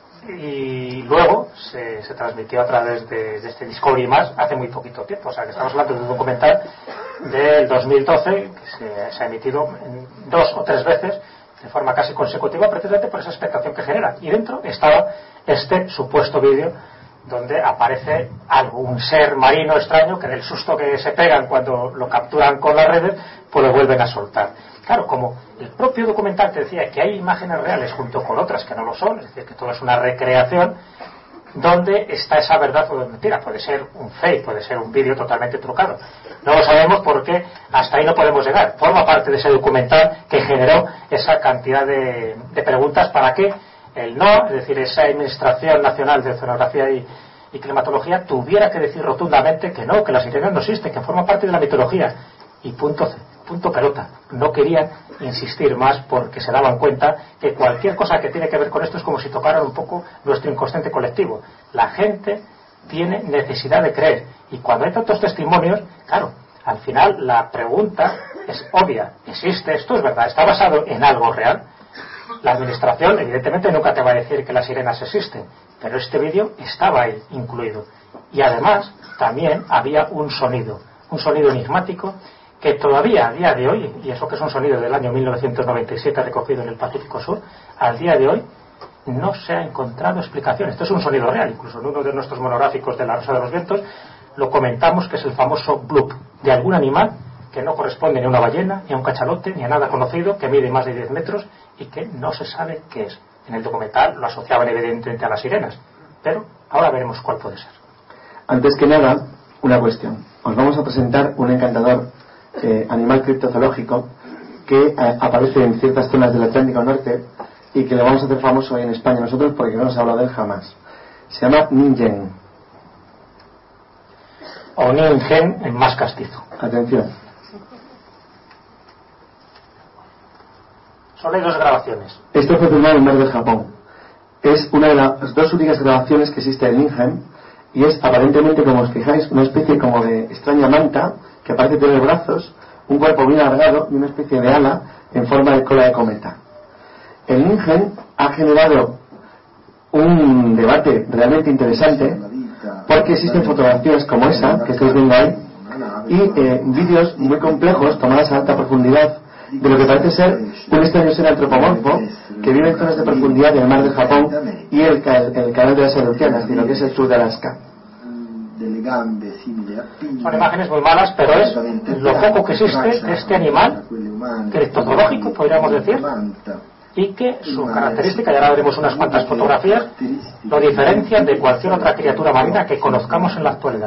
[SPEAKER 4] y luego se transmitió a través de este Discovery Más hace muy poquito tiempo. O sea que estamos hablando de un documental del 2012 que se ha emitido 2 o 3 veces de forma casi consecutiva, precisamente por esa expectación que genera. Y dentro estaba este supuesto vídeo donde aparece algún ser marino extraño que del susto que se pegan cuando lo capturan con las redes, pues lo vuelven a soltar. Claro, como el propio documental te decía que hay imágenes reales junto con otras que no lo son, es decir, que todo es una recreación, ¿dónde está esa verdad o mentira? Puede ser un fake, puede ser un vídeo totalmente trucado. No lo sabemos porque hasta ahí no podemos llegar. Forma parte de ese documental que generó esa cantidad de preguntas para que el NOAA, es decir, esa Administración Nacional de Oceanografía y Climatología, tuviera que decir rotundamente que no, que las sirenas no existen, que forman parte de la mitología. Y punto pelota. No querían insistir más porque se daban cuenta que cualquier cosa que tiene que ver con esto es como si tocaran un poco nuestro inconsciente colectivo. La gente tiene necesidad de creer. Y cuando hay tantos testimonios, claro, al final la pregunta es obvia. ¿Existe esto? ¿Es verdad? ¿Está basado en algo real? La administración evidentemente nunca te va a decir que las sirenas existen, pero este vídeo estaba ahí incluido. Y además también había un sonido enigmático que todavía a día de hoy, y eso que es un sonido del año 1997 recogido en el Pacífico Sur, al día de hoy no se ha encontrado explicación. Esto es un sonido real, incluso en uno de nuestros monográficos de la Rosa de los Vientos lo comentamos, que es el famoso bloop de algún animal que no corresponde ni a una ballena, ni a un cachalote, ni a nada conocido, que mide más de 10 metros y que no se sabe qué es. En el documental lo asociaban evidentemente a las sirenas, pero ahora veremos cuál puede ser.
[SPEAKER 6] Antes que nada, una cuestión. Os vamos a presentar un encantador animal criptozoológico que aparece en ciertas zonas del Atlántico Norte y que le vamos a hacer famoso hoy en España nosotros porque no nos ha hablado de él jamás. Se llama Ningen.
[SPEAKER 4] O Ningen en más castizo.
[SPEAKER 6] Atención.
[SPEAKER 4] Solo hay 2 grabaciones.
[SPEAKER 6] Esto fue filmado en el mar del Japón. Es una de las 2 únicas grabaciones que existe de Ningen y es aparentemente, como os fijáis, una especie como de extraña manta que aparece entre los brazos, un cuerpo bien alargado y una especie de ala en forma de cola de cometa. El Ningen ha generado un debate realmente interesante porque existen fotografías como esa que estáis viendo ahí y vídeos muy complejos tomadas a alta profundidad de lo que parece ser un extraño ser antropomorfo que vive en zonas de profundidad del mar de Japón y el canal de las Aleutianas, de lo que es el sur de Alaska.
[SPEAKER 4] Son imágenes muy malas, pero es lo poco que existe de este animal criptozoológico, podríamos decir, y que su característica, y ahora veremos unas cuantas fotografías, lo diferencian de cualquier otra criatura marina que conozcamos en la actualidad.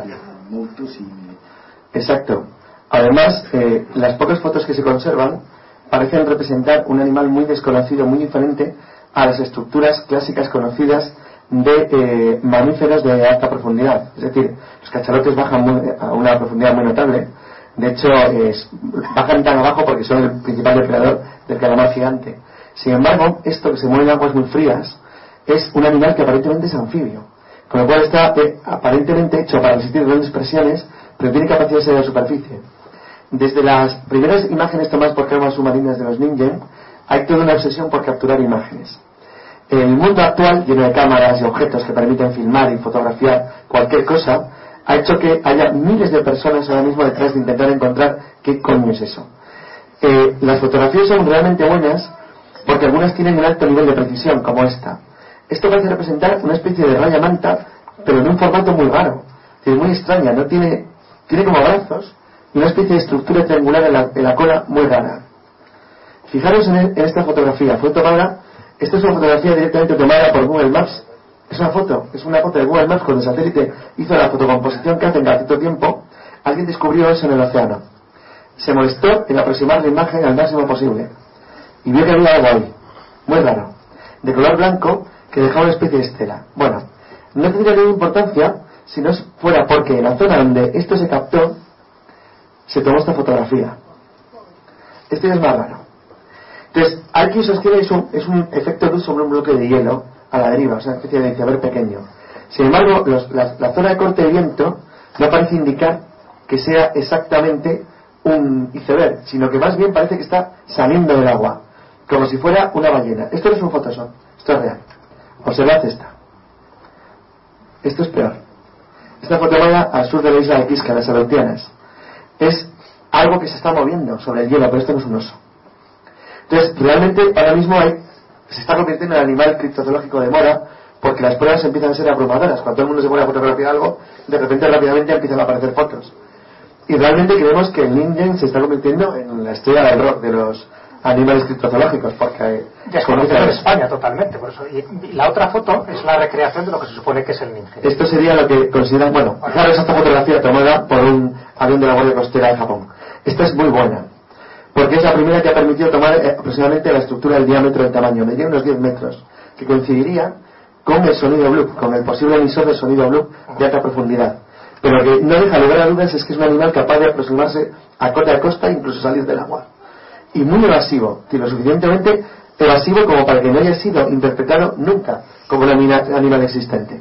[SPEAKER 6] Exacto. Además, las pocas fotos que se conservan parecen representar un animal muy desconocido, muy diferente a las estructuras clásicas conocidas de mamíferos de alta profundidad. Es decir, los cachalotes bajan a una profundidad muy notable. De hecho, bajan tan abajo porque son el principal depredador del calamar gigante. Sin embargo, esto que se mueve en aguas muy frías es un animal que aparentemente es anfibio, con lo cual está aparentemente hecho para resistir grandes presiones, pero tiene capacidad de salir a la superficie. Desde las primeras imágenes tomadas por cámaras submarinas de los Ningen, hay toda una obsesión por capturar imágenes. El mundo actual, lleno de cámaras y objetos que permiten filmar y fotografiar cualquier cosa, ha hecho que haya miles de personas ahora mismo detrás de intentar encontrar qué coño es eso. Las fotografías son realmente buenas porque algunas tienen un alto nivel de precisión, como esta. Esto parece representar una especie de raya manta, pero en un formato muy raro, es muy extraña, no tiene como brazos y una especie de estructura triangular en la cola muy rara. Fijaros en esta fotografía, esta es una fotografía directamente tomada por Google Maps. Es una foto de Google Maps cuando el satélite hizo la fotocomposición que hacen cada cierto tiempo. Alguien descubrió eso en el océano. Se molestó en aproximar la imagen al máximo posible y vio que había algo ahí, muy raro, de color blanco, que dejaba una especie de estela. Bueno, no tendría ninguna importancia si no fuera porque en la zona donde esto se captó se tomó esta fotografía. Esto ya es más raro. Entonces, hay quien sostiene es un efecto luz sobre un bloque de hielo a la deriva, o sea, una especie de iceberg pequeño. Sin embargo, la zona de corte de viento no parece indicar que sea exactamente un iceberg, sino que más bien parece que está saliendo del agua, como si fuera una ballena. Esto no es un Photoshop, esto es real. Observad esta. Esto es peor. Esta foto tomada al sur de la isla de Kiska, las Aleutianas. Es algo que se está moviendo sobre el hielo, pero esto no es un oso. Entonces, realmente ahora mismo se está convirtiendo en el animal criptozoológico de moda, porque las pruebas empiezan a ser abrumadoras. Cuando todo el mundo se pone a fotografiar algo, de repente rápidamente empiezan a aparecer fotos. Y realmente creemos que el Ningen se está convirtiendo en la estrella del rock de los animales criptozoológicos, porque
[SPEAKER 4] desconocido en España totalmente, por eso. Y la otra foto es la recreación de lo que se supone que es el Ningen.
[SPEAKER 6] Esto sería lo que consideran, claro, es esta fotografía tomada por un avión de la Guardia Costera de Japón. Esta es muy buena, porque es la primera que ha permitido tomar aproximadamente la estructura del diámetro del tamaño, medía unos 10 metros, que coincidiría con el sonido bloop, con el posible emisor de sonido bloop de alta profundidad. Pero lo que no deja lugar a dudas es que es un animal capaz de aproximarse a cota de costa e incluso salir del agua. Y muy evasivo, lo suficientemente evasivo como para que no haya sido interpretado nunca como un animal existente.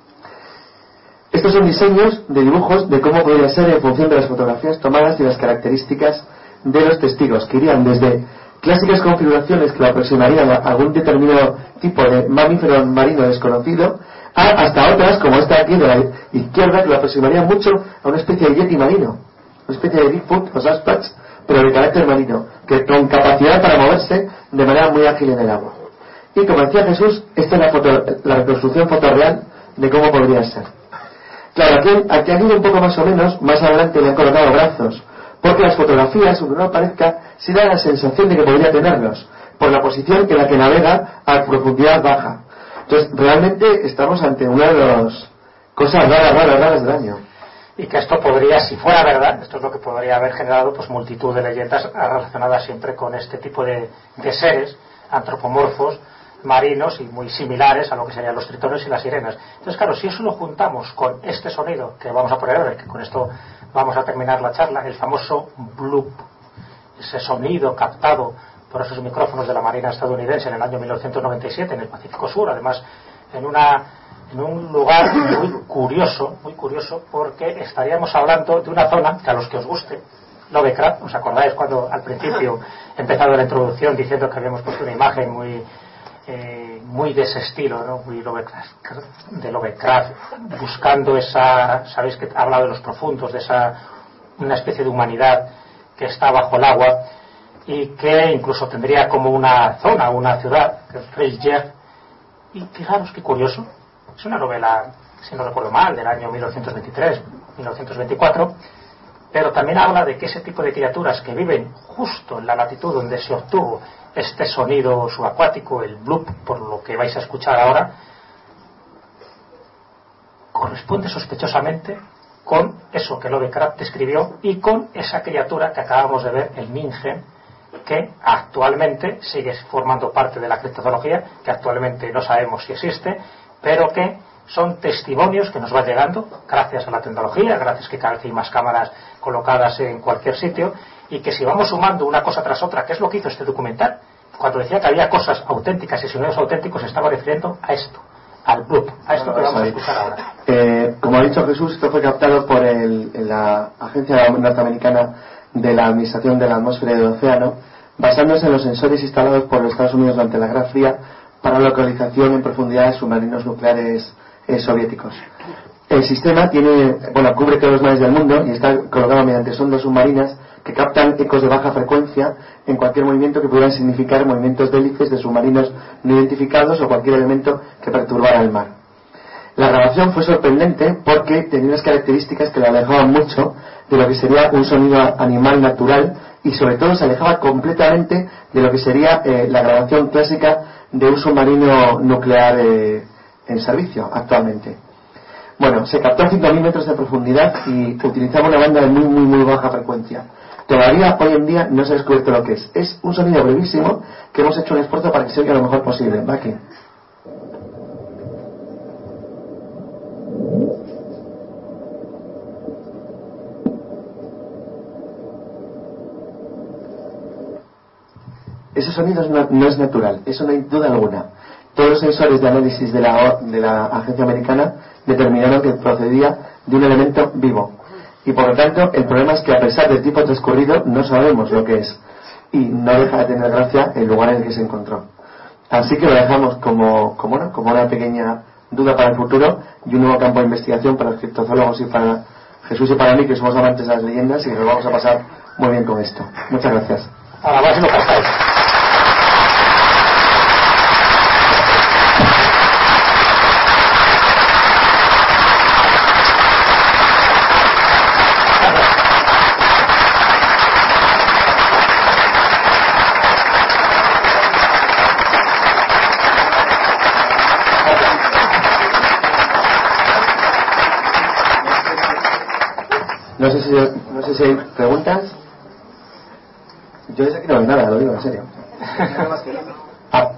[SPEAKER 6] Estos son diseños de dibujos de cómo podría ser en función de las fotografías tomadas y las características de los testigos, que irían desde clásicas configuraciones que lo aproximarían a algún determinado tipo de mamífero marino desconocido, hasta otras como esta aquí de la izquierda, que lo aproximarían mucho a una especie de yeti marino, una especie de Bigfoot o Sasquatch, pero de carácter marino, que con capacidad para moverse de manera muy ágil en el agua. Y como decía Jesús, esta es la reconstrucción fotorreal de cómo podría ser. Claro, aquí han ido un poco más o menos, más adelante le han colocado brazos, porque las fotografías, aunque no parezca, sí dan la sensación de que podría tenerlos, por la posición en la que navega a profundidad baja. Entonces, realmente estamos ante una de las cosas raras del año.
[SPEAKER 4] y que esto podría, si fuera verdad, esto es lo que podría haber generado pues multitud de leyendas relacionadas siempre con este tipo de seres antropomorfos marinos y muy similares a lo que serían los tritones y las sirenas. Entonces, claro, si eso lo juntamos con este sonido que vamos a poner ahora, que con esto vamos a terminar la charla, el famoso bloop, ese sonido captado por esos micrófonos de la Marina estadounidense en el año 1997 en el Pacífico Sur, además en un lugar muy curioso, porque estaríamos hablando de una zona que a los que os guste, Lovecraft, ¿os acordáis cuando al principio he empezado la introducción diciendo que habíamos puesto una imagen muy de ese estilo, ¿no? Muy de Lovecraft, buscando esa, sabéis que ha hablado de los profundos, de una especie de humanidad que está bajo el agua y que incluso tendría como una zona, una ciudad, que es Reykjavik. Y fijaros qué curioso, es una novela, si no recuerdo mal, del año 1923-1924, pero también habla de que ese tipo de criaturas que viven justo en la latitud donde se obtuvo este sonido subacuático, el bloop, por lo que vais a escuchar ahora, corresponde sospechosamente con eso que Lovecraft describió y con esa criatura que acabamos de ver, el Ningen, que actualmente sigue formando parte de la criptozoología, que actualmente no sabemos si existe, pero que son testimonios que nos van llegando gracias a la tecnología, gracias que cada vez hay más cámaras colocadas en cualquier sitio, y que si vamos sumando una cosa tras otra, que es lo que hizo este documental, cuando decía que había cosas auténticas y sonidos auténticos, se estaba refiriendo a esto, al bloop, a esto que vamos a escuchar ahora.
[SPEAKER 6] Como ha dicho Jesús, esto fue captado por la Agencia Norteamericana de la Administración de la Atmósfera y del Océano, basándose en los sensores instalados por los Estados Unidos durante la Guerra Fría para localización en profundidades submarinos nucleares soviéticos. El sistema cubre todos los mares del mundo y está colocado mediante sondas submarinas que captan ecos de baja frecuencia en cualquier movimiento que pudieran significar movimientos de hélices de submarinos no identificados o cualquier elemento que perturbara el mar. La grabación fue sorprendente porque tenía unas características que la alejaban mucho de lo que sería un sonido animal natural y sobre todo se alejaba completamente de lo que sería la grabación clásica de un submarino nuclear en servicio actualmente. Bueno, se captó a 5.000 metros de profundidad y utilizaba una banda de muy baja frecuencia. Todavía hoy en día no se ha descubierto lo que es. Es un sonido brevísimo que hemos hecho un esfuerzo para que se oiga lo mejor posible. ¿Va aquí? Ese sonido no es natural, eso no hay duda alguna. Todos los sensores de análisis de la agencia americana determinaron que procedía de un elemento vivo. Y por lo tanto, el problema es que a pesar del tiempo transcurrido, no sabemos lo que es. Y no deja de tener gracia el lugar en el que se encontró. Así que lo dejamos como una pequeña duda para el futuro y un nuevo campo de investigación para los criptozoólogos y para Jesús y para mí, que somos amantes de las leyendas y nos vamos a pasar muy bien con esto. Muchas gracias.
[SPEAKER 4] Ahora más lo pasáis.
[SPEAKER 6] No sé si hay preguntas. Yo desde aquí no veo nada, lo digo en serio. Ah.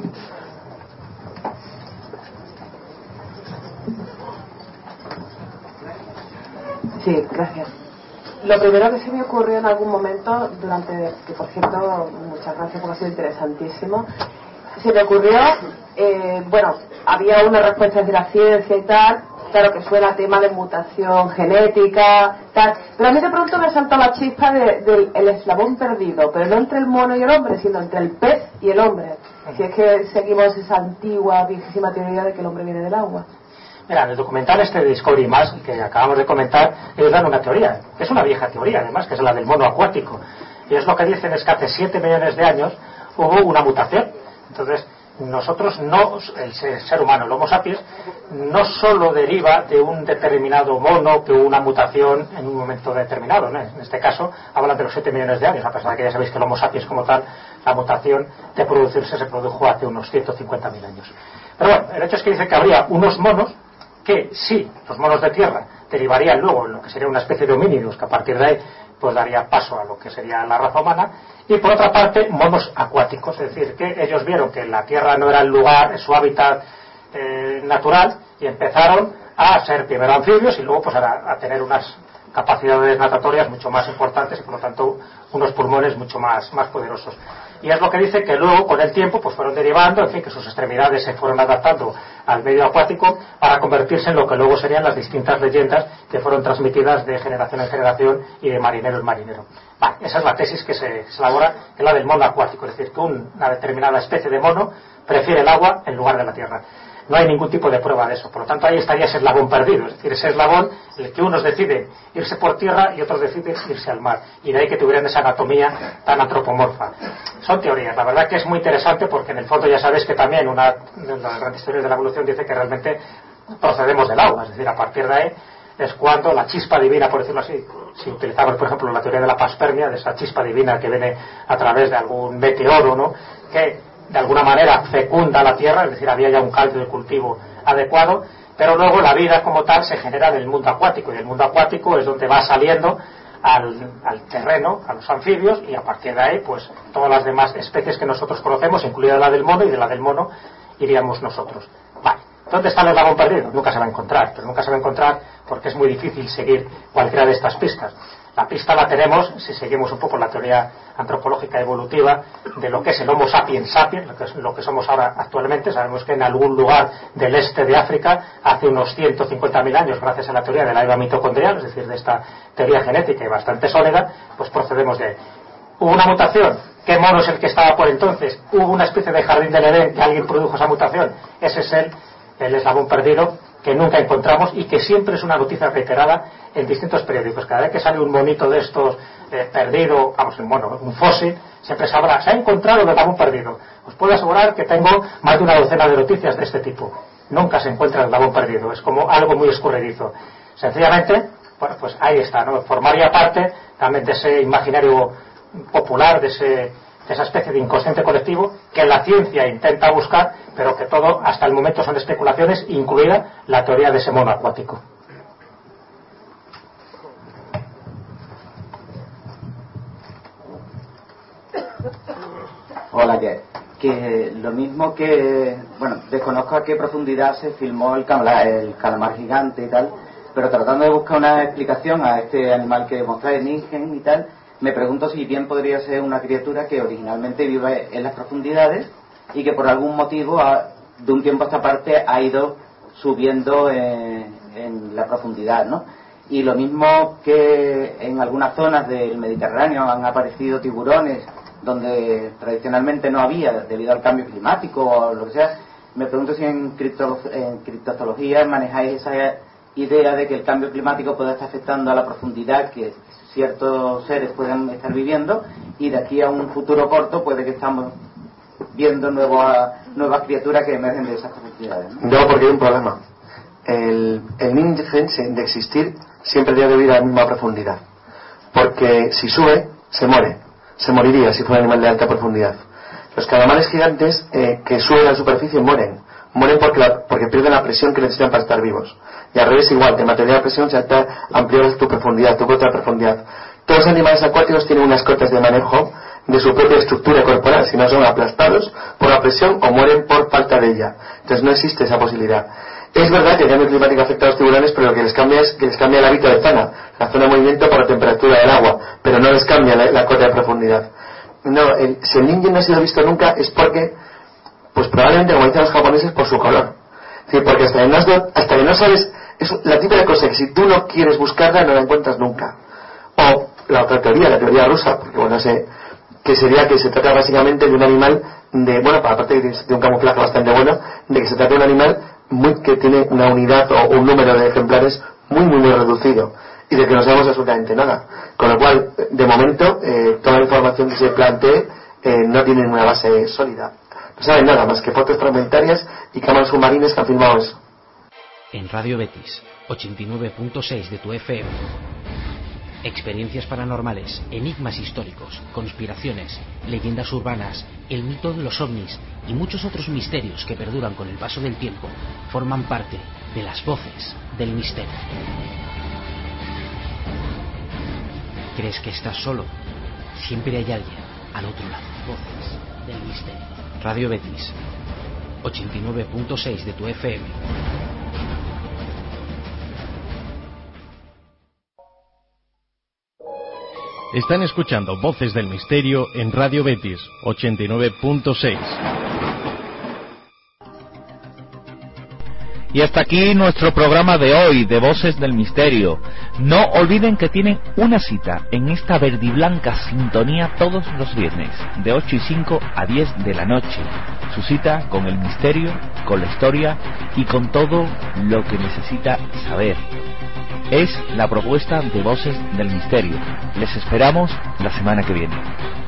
[SPEAKER 8] Sí, gracias. Lo primero que se me ocurrió en algún momento que por cierto, muchas gracias porque ha sido interesantísimo, se me ocurrió, había una respuesta de la ciencia y tal, claro que suena tema de mutación genética, tal, pero a mí de pronto me saltó la chispa del eslabón perdido, pero no entre el mono y el hombre, sino entre el pez y el hombre, si es que seguimos esa antigua, viejísima teoría de que el hombre viene del agua.
[SPEAKER 4] Mira, en el documental de Discovery Más, que acabamos de comentar, ellos dan una teoría, que es una vieja teoría además, que es la del mono acuático, y es lo que dicen es que hace 7 millones de años hubo una mutación. Entonces nosotros el ser humano, el Homo sapiens, no solo deriva de un determinado mono que hubo una mutación en un momento determinado, ¿no? En este caso hablan de los 7 millones de años, a pesar de que ya sabéis que el Homo sapiens como tal, la mutación de producirse se produjo hace unos 150.000 años. Pero bueno, el hecho es que dice que habría unos monos que sí, los monos de tierra, derivarían luego en lo que sería una especie de homínidos, que a partir de ahí pues daría paso a lo que sería la raza humana. Y por otra parte, monos acuáticos, es decir, que ellos vieron que la Tierra no era el lugar, su hábitat natural, y empezaron a ser primero anfibios y luego pues a tener unas capacidades natatorias mucho más importantes y por lo tanto unos pulmones mucho más poderosos. Y es lo que dice que luego con el tiempo pues fueron derivando, en fin, que sus extremidades se fueron adaptando al medio acuático para convertirse en lo que luego serían las distintas leyendas que fueron transmitidas de generación en generación y de marinero en marinero. Vale, esa es la tesis que se elabora, que es la del mono acuático, es decir, que una determinada especie de mono prefiere el agua en lugar de la tierra. No hay ningún tipo de prueba de eso, por lo tanto ahí estaría ese eslabón perdido, es decir, ese eslabón en el que unos deciden irse por tierra y otros deciden irse al mar, y de ahí que tuvieran esa anatomía tan antropomorfa. Son teorías, la verdad que es muy interesante porque en el fondo ya sabes que también una de las grandes teorías de la evolución dice que realmente procedemos del agua, es decir, a partir de ahí es cuando la chispa divina, por decirlo así, si utilizamos por ejemplo la teoría de la paspermia, de esa chispa divina que viene a través de algún meteoro, ¿no?, que de alguna manera fecunda la tierra, es decir, había ya un caldo de cultivo adecuado, pero luego la vida como tal se genera en el mundo acuático, y el mundo acuático es donde va saliendo al terreno, a los anfibios, y a partir de ahí pues todas las demás especies que nosotros conocemos, incluida la del mono, y de la del mono iríamos nosotros. Vale, ¿dónde está el eslabón perdido? Nunca se va a encontrar, pero nunca se va a encontrar porque es muy difícil seguir cualquiera de estas pistas. La pista la tenemos si seguimos un poco la teoría antropológica evolutiva de lo que es el Homo sapiens sapiens, lo que somos ahora actualmente. Sabemos que en algún lugar del este de África, hace unos 150.000 años, gracias a la teoría de la EVA mitocondrial, es decir, de esta teoría genética y bastante sólida, pues procedemos de ahí. ¿Hubo una mutación? ¿Qué mono es el que estaba por entonces? ¿Hubo una especie de jardín del Edén que alguien produjo esa mutación? Ese es el eslabón perdido que nunca encontramos y que siempre es una noticia reiterada en distintos periódicos. Cada vez que sale un monito de estos perdido, vamos, un fósil, siempre sabrá, se ha encontrado el eslabón perdido. Os puedo asegurar que tengo más de una docena de noticias de este tipo. Nunca se encuentra el eslabón perdido, es como algo muy escurridizo. Sencillamente, bueno, pues ahí está, ¿no? Formaría parte también de ese imaginario popular, de esa especie de inconsciente colectivo que la ciencia intenta buscar, pero que todo hasta el momento son especulaciones, incluida la teoría de ese mono acuático.
[SPEAKER 9] Hola, que lo mismo que, bueno, desconozco a qué profundidad se filmó el calamar gigante y tal, pero tratando de buscar una explicación a este animal que mostráis, Ningen y tal, me pregunto si bien podría ser una criatura que originalmente vive en las profundidades y que por algún motivo de un tiempo a esta parte ha ido subiendo en la profundidad, ¿no? Y lo mismo que en algunas zonas del Mediterráneo han aparecido tiburones donde tradicionalmente no había debido al cambio climático o lo que sea, me pregunto si en criptozoología manejáis esa idea de que el cambio climático puede estar afectando a la profundidad que ciertos seres pueden estar viviendo, y de aquí a un futuro corto puede que estamos viendo nuevas criaturas que emergen de esas profundidades, ¿no?
[SPEAKER 6] No, porque hay un problema. El Ningen de existir siempre debe vivir a la misma profundidad, porque si sube se moriría si fuera un animal de alta profundidad. Los calamares gigantes que suben a la superficie mueren porque pierden la presión que necesitan para estar vivos. Y al revés igual, te mantiene la presión, se te amplía tu profundidad, tu cota de profundidad. Todos los animales acuáticos tienen unas cotas de manejo de su propia estructura corporal, si no son aplastados por la presión o mueren por falta de ella. Entonces no existe esa posibilidad. Es verdad que el cambio climático afecta a los tiburones, pero lo que les cambia es que les cambia el hábito de zona, la zona de movimiento por la temperatura del agua, pero no les cambia la cota de profundidad. No, si el Ningen no ha sido visto nunca es porque, pues probablemente, como dicen los japoneses, por su color. Es decir, porque hasta que no sabes, es la típica cosa que si tú no quieres buscarla no la encuentras nunca. O la otra teoría, la teoría rusa, porque bueno, que sería que se trata básicamente de un animal aparte de un camuflaje bastante bueno, de que se trata de un animal que tiene una unidad o un número de ejemplares muy reducido y de que no sabemos absolutamente nada, con lo cual de momento toda la información que se plantee no tiene una base sólida, no saben nada más que fotos fragmentarias y cámaras submarinas que han filmado eso.
[SPEAKER 1] En Radio Betis 89.6 de tu FM
[SPEAKER 10] Experiencias paranormales, enigmas históricos, conspiraciones, leyendas urbanas, el mito de los ovnis y muchos otros misterios que perduran con el paso del tiempo forman parte de las voces del misterio. ¿Crees que estás solo? Siempre hay alguien al otro lado. Voces del misterio. Radio Betis, 89.6 de tu FM.
[SPEAKER 1] Están escuchando Voces del Misterio en Radio Betis, 89.6.
[SPEAKER 2] Y hasta aquí nuestro programa de hoy de Voces del Misterio. No olviden que tienen una cita en esta verdiblanca sintonía todos los viernes, de 8 y 5 a 10 de la noche. Su cita con el misterio, con la historia y con todo lo que necesita saber. Es la propuesta de Voces del Misterio. Les esperamos la semana que viene.